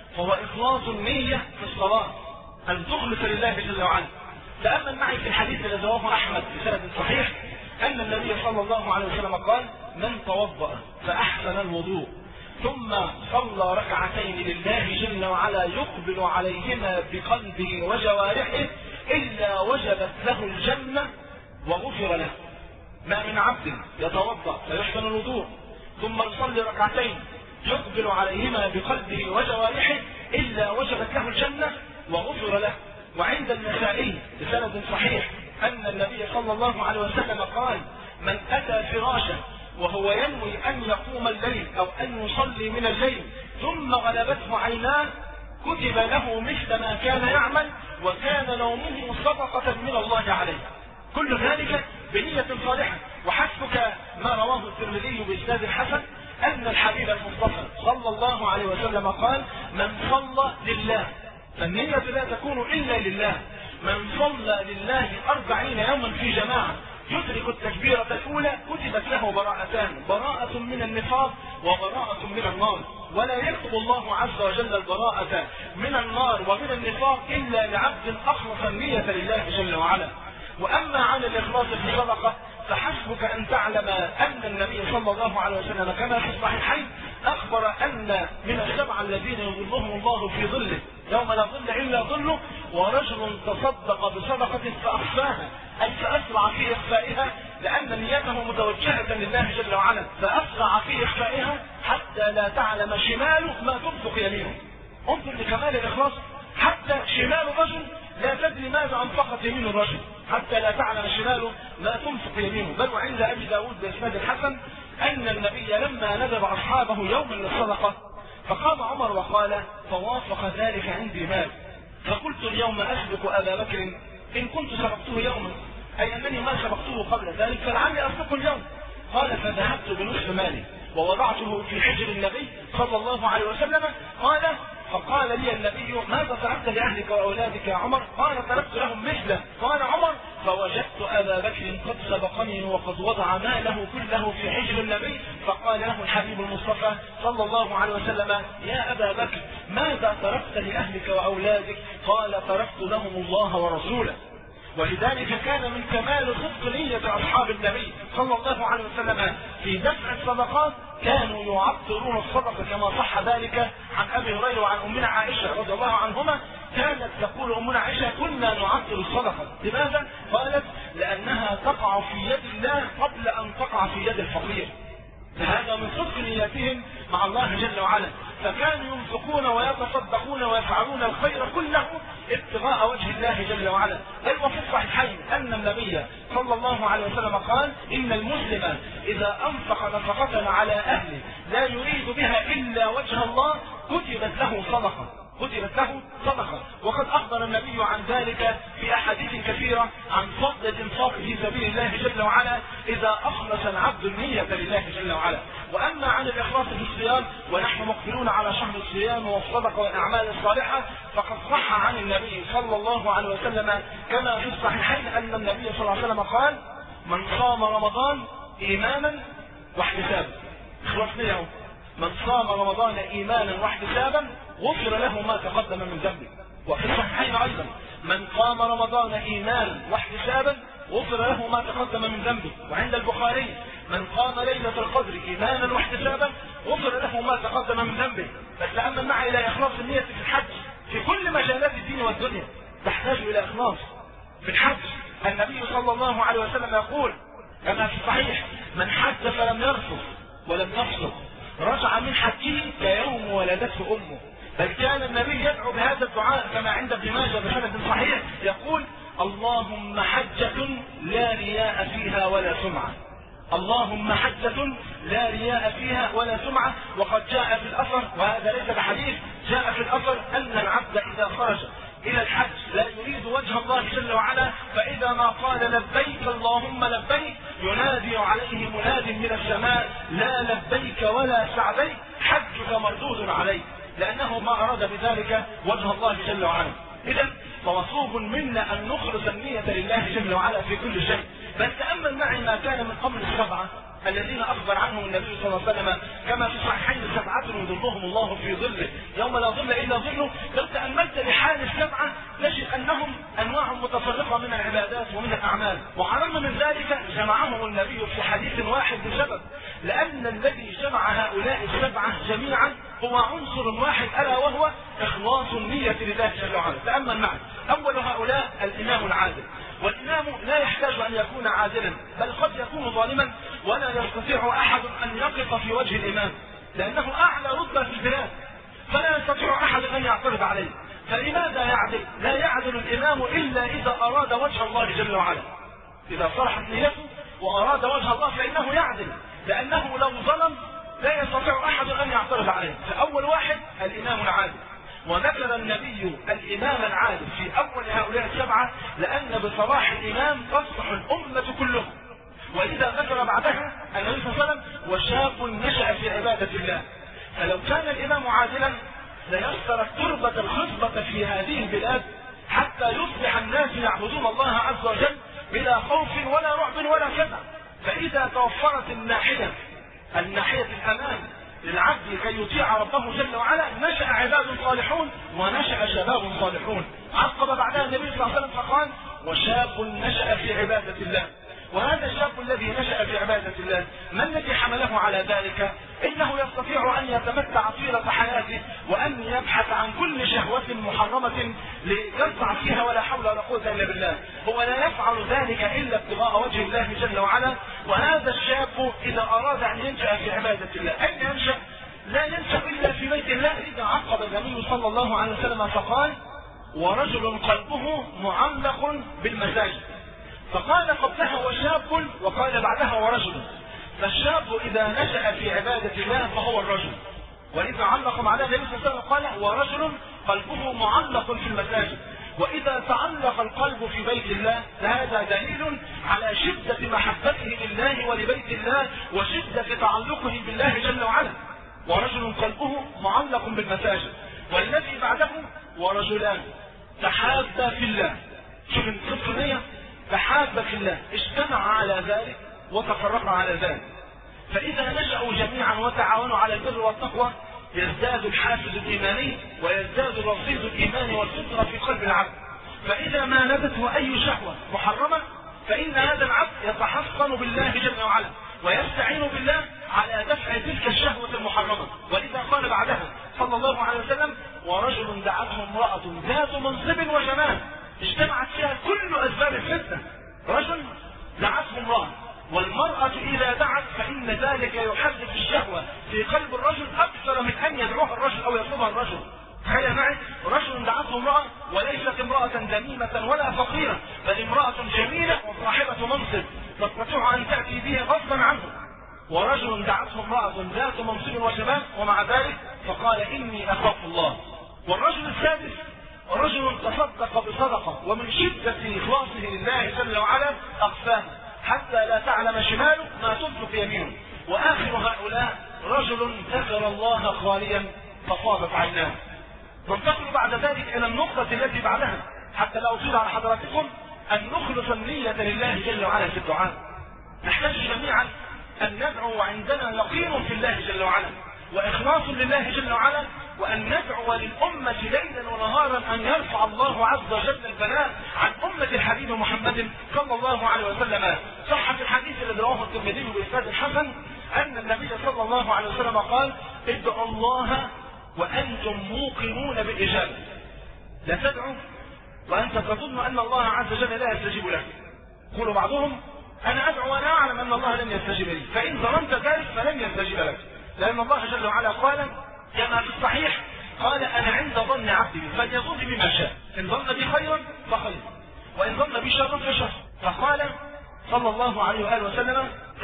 فهو إخلاص النية في الصلاة، أن تخلص لله جل وعلا. تأمل معي في الحديث الذي رواه أحمد بسند صحيح أن النبي صلى الله عليه وسلم قال: من توضأ فأحسن الوضوء ثم صلى ركعتين لله جل وعلا يقبل عليهما بقلبه وجوارحه إلا وجبت له الجنة وغفر له. ما من عبد يتوضأ فيحسن الوضوء ثم يصلي ركعتين يقبل عليهما بقلبه وجوارحه إلا وجبت له الجنة وغفر له. وعند النسائي بسند صحيح أن النبي صلى الله عليه وسلم قال: من أتى فراشه وهو ينوي أن يقوم الليل أو أن يصلي من الليل ثم غلبته عيناه كتب له مثل ما كان يعمل وكان نومه صدقة من الله عليه. كل ذلك بنية صالحة. وحسبك ما رواه الترمذي بإسناد حسن أن الحبيب المصطفى صلى الله عليه وسلم قال: من صلى لله، فالنية لا تكون إلا لله، من صلى لله أربعين يوما في جماعة يدرك التكبيرة الأولى كتبت له براءتان: براءة من النفاق وبراءة من النار. ولا يكتب الله عز وجل البراءة من النار ومن النفاق إلا لعبد أخلص النية لله جل وعلا. وأما عن الإخلاص في الصدقة فحسبك أن تعلم أن النبي صلى الله عليه وسلم كما في الصحيحين أخبر أن من السبعة الذين يظلهم الله في ظله يوم لا ظل إلا ظله: ورجل تصدق بصدقة فأخفاها، أي فأسرع في إخفائها لأن نيته متوجهة لله جل وعلا، فأسرع في إخفائها حتى لا تعلم شماله ما تنفق يمينه. انظر لكمال الإخلاص، حتى شمال الرجل لا تدري ماذا أنفقت يمين الرجل، حتى لا تعلم شماله ما تنفق يمينه. بل وعند أبي داود بإسناد الحسن أن النبي لما ندب أصحابه يوما للصدقة فقام عمر وقال: فوافق ذلك عندي مال، فقلت اليوم أسبق أبا بكر إن كنت سبقته يوما، أي أنني ما سبقته قبل ذلك فلعلي أسبقه اليوم. قال: فذهبت بنصف مالي ووضعته في حجر النبي صلى الله عليه وسلم. قال: فقال لي النبي: ماذا تركت لأهلك وأولادك يا عمر؟ قال: تركت لهم مثله. قال عمر: فوجدت أبا بكر قد سبقني وقد وضع ماله كله في حجر النبي. فقال له الحبيب المصطفى صلى الله عليه وسلم: يا أبا بكر ماذا تركت لأهلك وأولادك؟ قال: تركت لهم الله ورسوله. ولذلك كان من كمال صدق نية أصحاب النبي صلى الله عليه وسلم في دفع الصدقات كانوا يعطرون الصدقة كما صح ذلك عن أبي هريرة وعن أمنا عائشة رضي الله عنهما. كانت تقول أمنا عائشة: كنا نعطر الصدقة. لماذا؟ قالت: لأنها تقع في يد الله قبل أن تقع في يد الفقير. فهذا من صدق نيتهم مع الله جل وعلا، فكانوا ينفقون ويتصدقون ويفعلون الخير كله ابتغاء وجه الله جل وعلا. بل وفي الصحيحين أن النبي صلى الله عليه وسلم قال: إن المسلم إذا أنفق نفقة على أهله لا يريد بها إلا وجه الله كتبت له صدقة، كتبت له صدقة. وقد أخبر النبي عن ذلك في أحاديث كثيرة عن فضل الإنفاق في سبيل الله جل وعلا إذا أخلص العبد النية لله جل وعلا. وأما عن الإخلاص في الصيام ونحن مقبلون على شهر الصيام والصدقة والأعمال الصالحة فقد صح عن النبي صلى الله عليه وسلم كما في الصحيحين أن النبي صلى الله عليه وسلم قال: من صام رمضان إيمانا واحتسابا. خلصنا من صام رمضان إيمانا واحتسابا غفر له ما تقدم من ذنبه. وفي الصحيحين أيضا: من قام رمضان إيمانا واحتسابا غفر له ما تقدم من ذنبه. وعند البخاري: من قام ليلة القدر إيمانا واحتسابا غفر له ما تقدم من ذنبه. فتأمل معي إلى إخلاص النية في الحج. في كل مجالات الدين والدنيا تحتاج إلى إخلاص. في الحج النبي صلى الله عليه وسلم يقول كما في الصحيح: من حج فلم يرفث ولم يفسق رجع من حجه كيوم ولدته أمه. بل كان النبي يدعو بهذا الدعاء كما عند ابن ماجه بسند صحيح يقول: اللهم حجة لا رياء فيها ولا سمعة، اللهم حجة لا رياء فيها ولا سمعة. وقد جاء في الأثر، وهذا ليس بحديث، جاء في الأثر أن العبد إذا خرج إلى الحج لا يريد وجه الله جل وعلا فإذا ما قال لبيك اللهم لبيك ينادي عليه مناد من السماء: لا لبيك ولا سعديك، حجك مردود عليك، لأنه ما أراد بذلك وجه الله جل وعلا. إذا فمطلوب منا أن نخلص النية لله جل وعلا في كل شيء. بل تأمل معي ما كان من قبل السبعة الذين أخبر عنهم النبي صلى الله عليه وسلم كما في صحيحين سبعة يظلهم الله في ظله يوم لا ظل إلا ظله. لو تأملت لحال السبعة نجد أنهم أنواع متفرقة من العبادات ومن الأعمال، وعلى الرغم من ذلك جمعهم النبي في حديث واحد بسبب، لأن الذي جمع هؤلاء السبعة جميعا هو عنصر واحد ألا وهو إخلاص النية لله جل وعلا. تأمل معي. أول هؤلاء الإمام العادل، والإمام لا يحتاج أن يكون عادلا، بل قد يكون ظالما ولا يستطيع أحد أن يقف في وجه الإمام، لأنه أعلى رتبة في البلاد، فلا يستطيع أحد أن يعترض عليه. فلماذا يعدل؟ لا يعدل الإمام إلا إذا أراد وجه الله جل وعلا. إذا صلحت نيته وأراد وجه الله فإنه يعدل، لأنه لو ظلم لا يستطيع أحد أن يعترض عليه. فأول واحد الإمام العادل، وذكر النبي الإمام العادل في أول هؤلاء السبعة لأن بصلاح الإمام تصلح الأمة كلها. وإذا ذكر بعدها النبي صلى الله عليه وسلم وشاب نشأ في عبادة الله. فلو كان الإمام عادلا ليسر التربة الخصبة في هذه البلاد حتى يصبح الناس يعبدون الله عز وجل بلا خوف ولا رعب ولا فزع. فإذا توفرت الناحية الناحية الأمان للعبد كي يطيع ربه جل وعلا نشأ عباد صالحون ونشأ شباب صالحون. عقب بعدها النبي صلى الله عليه وسلم فقال وشاب نشأ في عبادة الله. وهذا الشاب الذي نشأ في عبادة الله ما الذي حمله على ذلك؟ إنه يستطيع أن يتمتع طيلة حياته وأن يبحث عن كل شهوة محرمة ليرفع فيها ولا حول ولا قوة إلا بالله. هو لا يفعل ذلك إلا ابتغاء وجه الله جل وعلا. وهذا الشاب إذا أراد أن ينشأ في عبادة الله أين ينشأ؟ لا ينشأ إلا في بيت الله. إذا عقب النبي صلى الله عليه وسلم فقال ورجل قلبه معلق بالمساجد، فقال قبلها وشاب وقال بعدها ورجل. فالشاب إذا نشأ في عبادة الله فهو الرجل، وإذا علق بعدها النبي صلى الله عليه وسلم قال ورجل قلبه معلق في المساجد. وإذا تعلق القلب في بيت الله فهذا دليل على شدة محبته لله ولبيت الله وشدة تعلقه بالله جل وعلا. ورجل قلبه معلق بالمساجد. والذي بعده ورجلان تحابا في الله. شوف الصفر تحابا في الله، اجتمع على ذلك وتفرقا على ذلك. فإذا نشأوا جميعا وتعاونوا على البر والتقوى يزداد الحافز الإيماني ويزداد رصيد الإيمان والفطرة في قلب العبد. فإذا ما نبته أي شهوة محرمة فإن هذا العبد يتحصن بالله جل وعلا ويستعين بالله على دفع تلك الشهوة المحرمة. ولذا قال بعدها صلى الله عليه وسلم ورجل دعته امرأة ذات منصب وجمال اجتمعت فيها كل أسباب الفتنة. رجل دعته امرأة، والمرأة إذا دعت فإن ذلك يحرك الشهوة في قلب الرجل أكثر من أن يدعوها الرجل أو يطلبها الرجل. تخيل معي رجل دعته امرأة وليست امرأة ذميمة ولا فقيرة، بل امرأة جميلة وصاحبة منصب تستطيع أن تأتي بها غصبا عنه. ورجل دعته امرأة ذات منصب وشباب ومع ذلك فقال إني أخاف الله. والرجل السادس رجل تصدق بصدقة ومن شدة إخلاصه لله جل وعلا أخفاه حتى لا تعلم شماله ما تنفق يمينه. وآخر هؤلاء رجل ذكر الله خاليا ففاضت عيناه. ننتقل بعد ذلك إلى النقطة التي بعدها حتى لا أطيل على حضراتكم أن نخلص النية لله جل وعلا في الدعاء. نحتاج جميعا أن ندعو وعندنا يقين في الله جل وعلا وإخلاص لله جل وعلا، وأن ندعو للأمة ليلا ونهارا أن يرفع الله عز وجل البلاء عن أمة الحبيب محمد صلى الله عليه وسلم. صح في الحديث الذي رواه الترمذي بإسناد الحسن أن النبي صلى الله عليه وسلم قال ادعوا الله وأنتم موقنون بالإجابة. لا تدعوا وأنت تظن أن الله عز وجل لا يستجيب لك. قولوا بعضهم أنا أدعو وأنا أعلم أن الله لم يستجيب لي، فإن ظننت ذلك فلن يستجيب لك، لأن الله جل وعلا قال كما في الصحيح قال أنا عند ظن عبدي فليظن بما شاء، إن ظن بي خيرا فخير وإن ظن بي شرا فشر. فقال صلى الله عليه وآله وسلم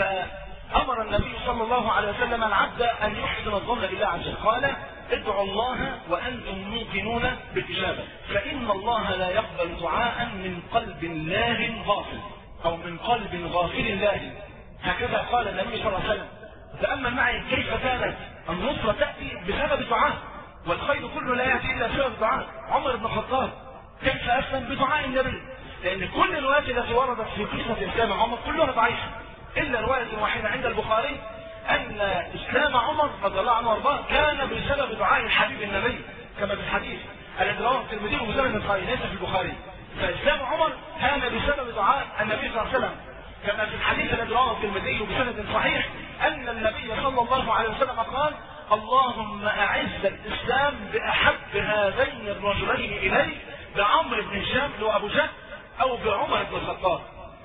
فأمر النبي صلى الله عليه وسلم العبد أن يحسن الظن بالله عز وجل. قال ادعوا الله وأنتم موقنون بالإجابة فإن الله لا يقبل دعاء من قلب لاهٍ غافل أو من قلب غافل لاهٍ. هكذا قال النبي صلى الله عليه وسلم. تأمل معي كيف كانت النصرة تأتي بسبب دعاء، والخير كله لا يأتي إلا بسبب دعاء. عمر بن الخطاب كيف أسلم؟ بدعاء النبي، لأن كل الروايات التي وردت في قصة إسلام عمر كلها ضعيفة، إلا رواية واحدة عند البخاري أن إسلام عمر رضي الله عنه وارضاه كان بسبب دعاء الحبيب النبي كما في الحديث الذي رواه الترمذي وسند البخاري ليس في البخاري. فإسلام عمر كان بسبب دعاء النبي صلى الله عليه وسلم كما في الحديث الذي رواه الترمذي بسند صحيح أن النبي صلى الله عليه وسلم قال اللهم أعز الإسلام بأحب هذين الرجلين إليك بعمرو بن هشام وأبو جهل أو بعمر بن الخطاب.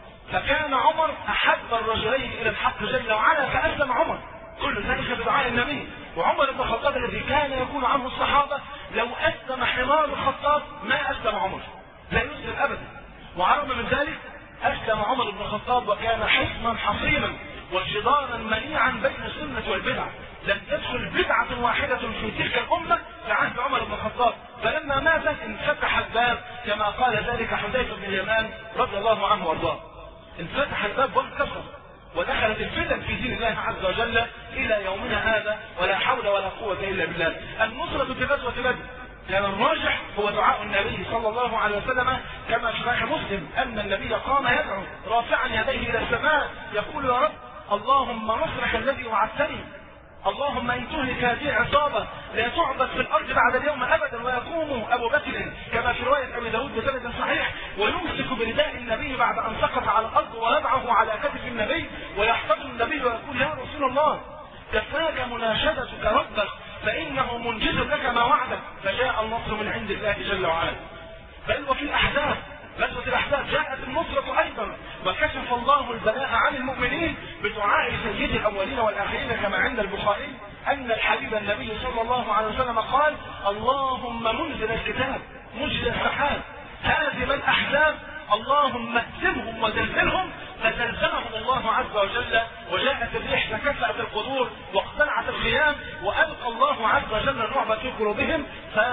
فكان عمر أحب الرجلين إلى الحق جل وعلا فأسلم عمر، كل ذلك بدعاء النبي. وعمر بن الخطاب الذي كان يكون عنه الصحابة لو أسلم حمار الخطاب ما أسلم عمر، لا يسلم أبدا. وعرض من ذلك أسلم عمر بن الخطاب وكان حصنا حصينا وجدارا منيعا بين السنة والبدعة، لم تدخل بدعة واحدة في تلك الأمة في عهد عمر بن الخطاب. فلما مات انفتح الباب كما قال ذلك حذيفة بن اليمان رضي الله عنه وارضاه، انفتح الباب وانكسر ودخلت الفتن في دين الله عز وجل إلى يومنا هذا ولا حول ولا قوة إلا بالله. النصرة في غزوة بدر كان الراجح هو دعاء النبي صلى الله عليه وسلم كما في صحيح مسلم أن النبي قام يدعو رافعا يديه إلى السماء يقول يا رب اللهم نصرك الذي وعدتني، اللهم ان تهلك هذه العصابه لا تعبد في الارض بعد اليوم ابدا ويقوم ابو بكر كما في روايه ابي داود بسند صحيح ويمسك برداء النبي بعد ان سقط على الارض ويضعه على كتف النبي ويحتضن النبي ويقول يا رسول الله كفاك مناشدتك ربك فانه منجز لك ما وعدك. فجاء النصر من عند الله جل وعلا. بل وفي الاحزاب غزوة الأحزاب جاءت النصرة أيضا وكشف الله البلاء عن المؤمنين بدعاء سيد الأولين والآخرين كما عند البخاري أن الحبيب النبي صلى الله عليه وسلم قال اللهم منزل الكتاب مجزي السحاب هازم الأحزاب اللهم اهزمهم وزلزلهم فزلزلهم الله عز وجل وجاءت الريح فكسأت القدور واقتلعت الخيام وألقى الله عز وجل الرعب في قلوبهم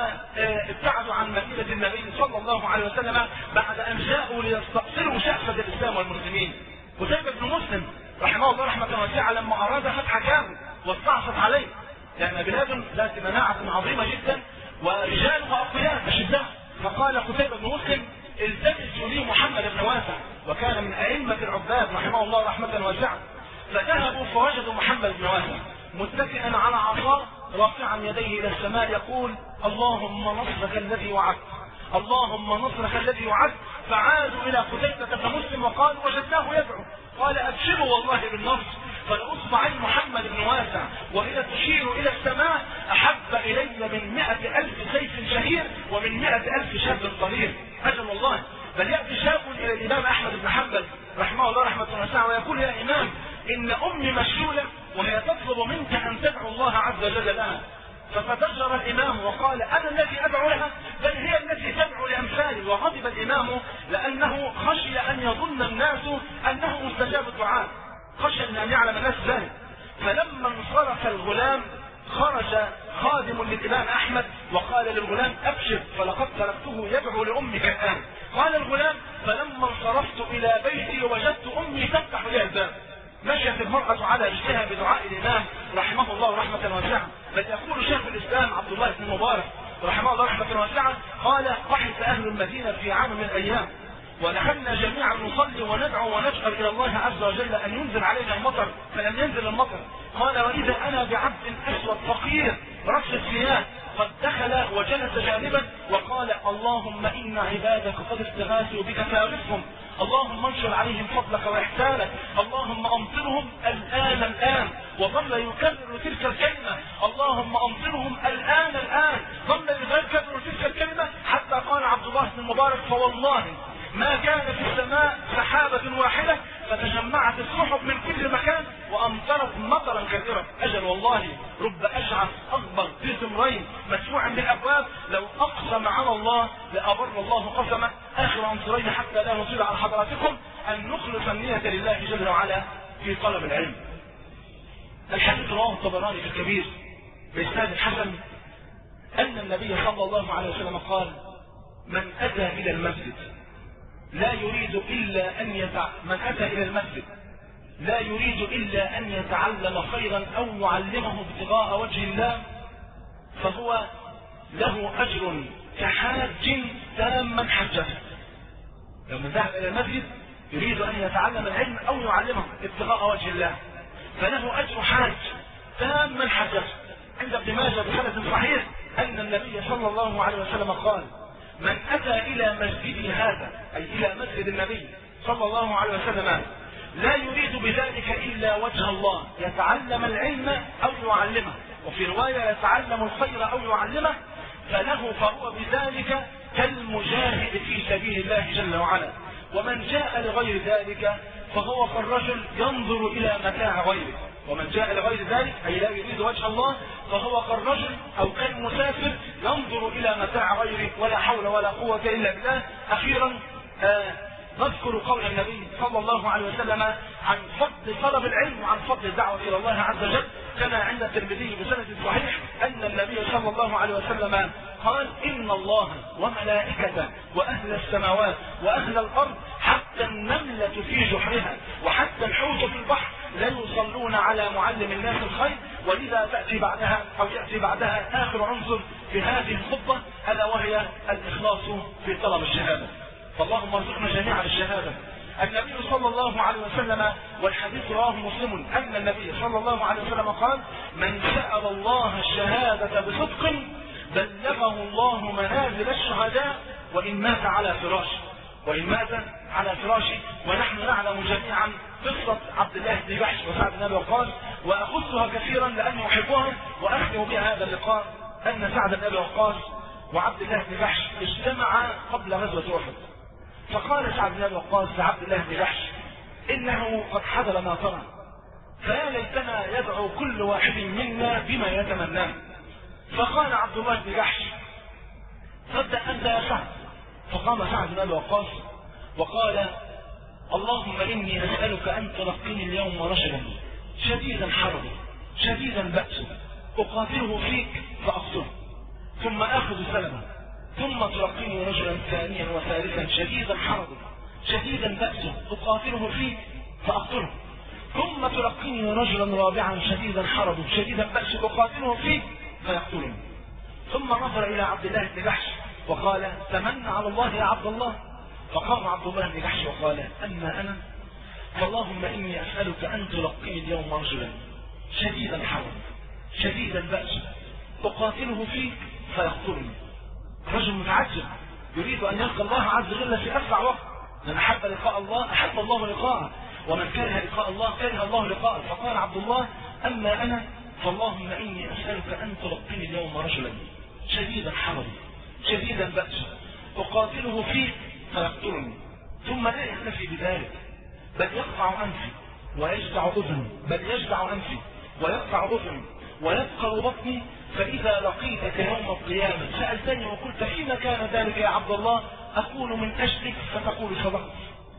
فابتعدوا عن مدينة النبي صلى الله عليه وسلم بعد أن جاءوا ليستأصلوا شأفة الإسلام والمسلمين. قتيبة بن مسلم رحمه الله رحمة واسعة لما أراد فتح كامل واستعصت عليه لأن بلاد ذات مناعة عظيمة جدا ورجالها أقوياء أشداء، فقال قتيبة بن مسلم التمسوا لي محمد بن واسع وكان من أئمة العباد رحمه الله رحمة واسعة. فذهبوا فوجدوا محمد بن واسع متكئا على عصاه رافعا يديه إلى السماء يقول اللهم نصرك الذي وعدت اللهم نصرك الذي وعدت. فعادوا إلى قتيبة بن مسلم وقالوا وجدناه يدعو قال أبشروا والله بالنصر فلأصبعي محمد بن واسع وإذا تشير إلى السماء أحب إلي من مئة ألف سيف شهير ومن مئة ألف شاب طرير. أجل والله. بل يأتي شاب إلى الإمام أحمد بن حنبل رحمه الله رحمة واسعة ويقول يا إمام إن أمي مشلولة وهي تطلب منك أن تدعو الله عز وجل لها. ففتجر الإمام وقال أنا الذي أدعو لها بل هي التي تدعو لأمثالي. وغضب الإمام لأنه خشي أن يظن الناس أنه مستجاب الدعاء، خشي أن يعلم الناس ذلك. فلما انصرف الغلام خرج خادم للإمام أحمد وقال للغلام أبشر فلقد تركته يدعو لأمك الآن. قال الغلام فلما انصرفت إلى بيتي وجدت أمي تفتح لي الباب. مشيت المرأة على رجلها بدعاء الإمام رحمه الله رحمة واسعة. بل يقول شيخ الإسلام عبد الله بن مبارك رحمه الله رحمة واسعة قال قحط أهل المدينة في عام من الأيام ودخلنا جميعا نصلي وندعو ونجأر إلى الله عز وجل أن ينزل علينا المطر فلم ينزل المطر. قال وإذا أنا بعبد أسود فقير رأس الثياب قد دخل وجلس جانبا وقال اللهم إن عبادك قد استغاثوا بك فاغثهم اللهم انشر عليهم فضلك وإحسانك اللهم أمطرهم الآن الآن. وظل يكرر تلك الكلمة اللهم أمطرهم الآن الآن، ظل يكرر تلك الكلمة حتى قال عبد الله بن المبارك فوالله ما كان في السماء سحابة واحدة فتجمعت السحب من كل مكان وأمطرت مطرا كثيرا. أجل والله رب أشعث أكبر ذي ثمرين مدفوع بالأبواب لو أقسم على الله لأبر الله قسمه. آخر عنصرين حتى لا نطيل على حضراتكم أن نخلص النية لله جل وعلا في طلب العلم. الحديث رواه الطبراني في الكبير بإسناد الحسن أن النبي صلى الله عليه وسلم قال من أتى إلى المسجد لا يريد إلا أن يتع... من أتى إلى المسجد لا يريد إلا أن يتعلم خيرا أو يعلمه ابتغاء وجه الله فهو له أجر كحاج تاما حجته. لو من ذهب إلى المسجد يريد أن يتعلم العلم أو يعلمه ابتغاء وجه الله فله أجر حاج تاما حجته. عند ابن ماجه بسند صحيح أن النبي صلى الله عليه وسلم قال: من أتى إلى مسجدي هذا، أي إلى مسجد النبي صلى الله عليه وسلم، لا يريد بذلك إلا وجه الله، يتعلم العلم أو يعلمه، وفي رواية يتعلم الخير أو يعلمه، فله فهو بذلك كالمجاهد في سبيل الله جل وعلا. ومن جاء لغير ذلك فهو كالرجل ينظر إلى متاع غيره. ومن جاء لغير ذلك أي لا يريد وجه الله فهو كالرجل أو كالمسافر ينظر إلى متاع غيره، ولا حول ولا قوة إلا بالله. أخيرا آه نذكر قول النبي صلى الله عليه وسلم عن فضل طلب العلم وعن فضل الدعوة إلى الله عز وجل، كما عند الترمذي بسند صحيح أن النبي صلى الله عليه وسلم قال: إن الله وملائكته وأهل السماوات وأهل الأرض حتى النملة في جحرها وحتى الحوت في البحر لا يصلون على معلم الناس الخير. ولذا تأتي بعدها أو يأتي بعدها آخر عنصر في هذه الخطبة، ألا وهي الإخلاص في طلب الشهادة. فاللهم ارزقنا جميعا الشهادة. النبي صلى الله عليه وسلم، والحديث رواه مسلم، أن النبي صلى الله عليه وسلم قال: من سأل الله الشهادة بصدق بلغه الله منازل الشهداء وإن مات على فراشه وإن مات على فراشه. ونحن نعلم جميعا قصة عبد الله بن جحش وسعد بن أبي وقاص، وأخصها كثيرا لأني أحبها وأختم بها هذا اللقاء، أن سعد بن أبي وقاص وعبد الله بن جحش اجتمعا قبل غزوة أحد. فقال سعد بن أبي وقاص لعبد الله بن جحش: إنه قد حضر ما ترى، فيا ليتنا يدعو كل واحد منا بما يتمناه. فقال عبد الله بن جحش: صدق أنت يا سعد. فقام سعد بن أبي وقاص وقال: اللهم إني أسألك أن تلقيني اليوم رجلا شديدا حربه شديدا بأسه أقاتله فيك فأقتله، ثم آخذ سلمه، ثم تلقيني رجلا ثانيا وثالثا شديدا حربه شديدا بأسه أقاتله فيك فأقتله، ثم تلقيني رجلا رابعا شديدا حربه شديدا بأسه أقاتله فيك فيقتلني. ثم نظر إلى عبد الله بن جحش وقال: تمنى على الله يا عبد الله. فقام عبد الله بن جحش وقال: أما أنا فاللهم إني أسألك أن تلقيني اليوم رجلا شديدا حربه شديدا بأسه أقاتله فيك فيقتلني. رجل متعجب يريد أن يلقى الله عز وجل في أسرع وقت. من أحب لقاء الله أحب الله لقاءه، ومن كره لقاء الله كره الله لقاءه. فقال عبد الله: أما أنا فاللهم إني أسألك أن تلقيني اليوم رجلا شديدا حربه شديدا بأسه أقاتله فيك فيقتلني. ثم لا يكتفي بذلك، بل يقطع أنفي ويجدع أذني، بل يجدع أنفي ويقطع أذني ويثقل بطني، فإذا لقيتك يوم القيامة سألتني وقلت فيما كان ذلك يا عبد الله؟ أقول من أجلك فتقول صدقت.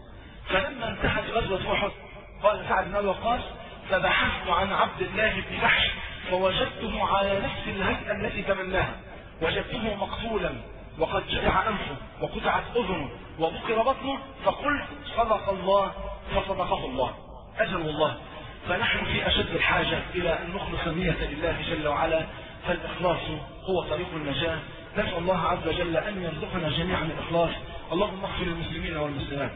فلما انتهت غزوة أحد قال سعد بن أبي وقاص: فبحثت عن عبد الله بن جحش فوجدته على نفس الهيئة التي تمناها، وجدته مقتولا وقد جدع أنفه وقطعت أذنه وبكر بطنه، فقلت صدق الله فصدقه الله أجل الله. فنحن في أشد الحاجة إلى أن نخلص النية لله جل وعلا، فالإخلاص هو طريق النجاة. نسأل الله عز وجل أن يرزقنا جميعا الإخلاص. اللهم اغفر للمسلمين والمسلمات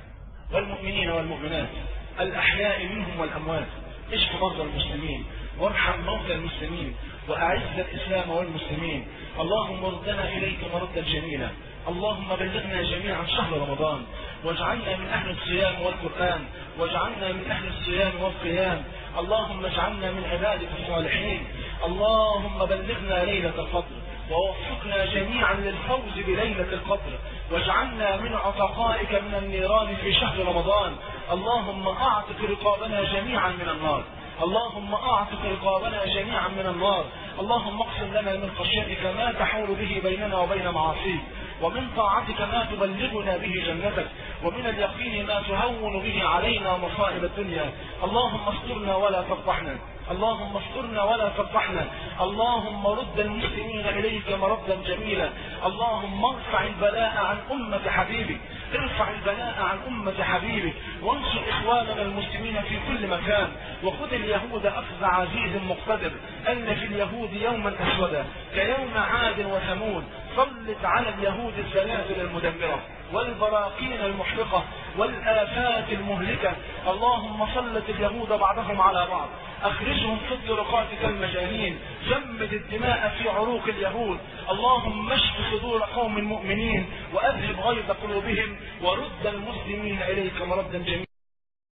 والمؤمنين والمؤمنات الأحياء منهم والأموات، اشف مرضى المسلمين وارحم موتى المسلمين وأعز الإسلام والمسلمين. اللهم ردنا إليك مردا جميلا. اللهم بلغنا جميعا شهر رمضان، واجعلنا من أهل الصيام والقرآن، واجعلنا من أهل الصيام والقيام. اللهم اجعلنا من عبادك الصالحين. اللهم بلغنا ليلة القدر ووفقنا جميعا للفوز بليلة القدر، واجعلنا من عتقائك من النيران في شهر رمضان. اللهم أعتق رقابنا جميعا من النار. اللهم أعتق رقابنا جميعا من النار. اللهم اقسم لنا من خشيتك ما تحول به بيننا وبين معاصيك، ومن طاعتك ما تبلغنا به جنتك، ومن اليقين ما تهون به علينا مصائب الدنيا. اللهم استرنا ولا تفضحنا، اللهم استرنا ولا تفضحنا. اللهم رد المسلمين إليك مردا جميلا. اللهم ارفع البلاء عن أمة حبيبك. ارفع البلاء عن أمة حبيبك، وانصر إخواننا المسلمين في كل مكان، وخذ اليهود أخذ عزيز مقتدر، أن في اليهود يوما أسودا كيوم عاد وثمود، سلط على اليهود الزلازل المدمرة والبراكين المحرقة والآفات المهلكة. اللهم سلط اليهود بعضهم على بعض، أخرجهم في الطرقات كالمجانين، جمد الدماء في عروق اليهود. اللهم اشف صدور قوم مؤمنين وأذهب غيظ قلوبهم ورد المسلمين إليك مردا جميلا.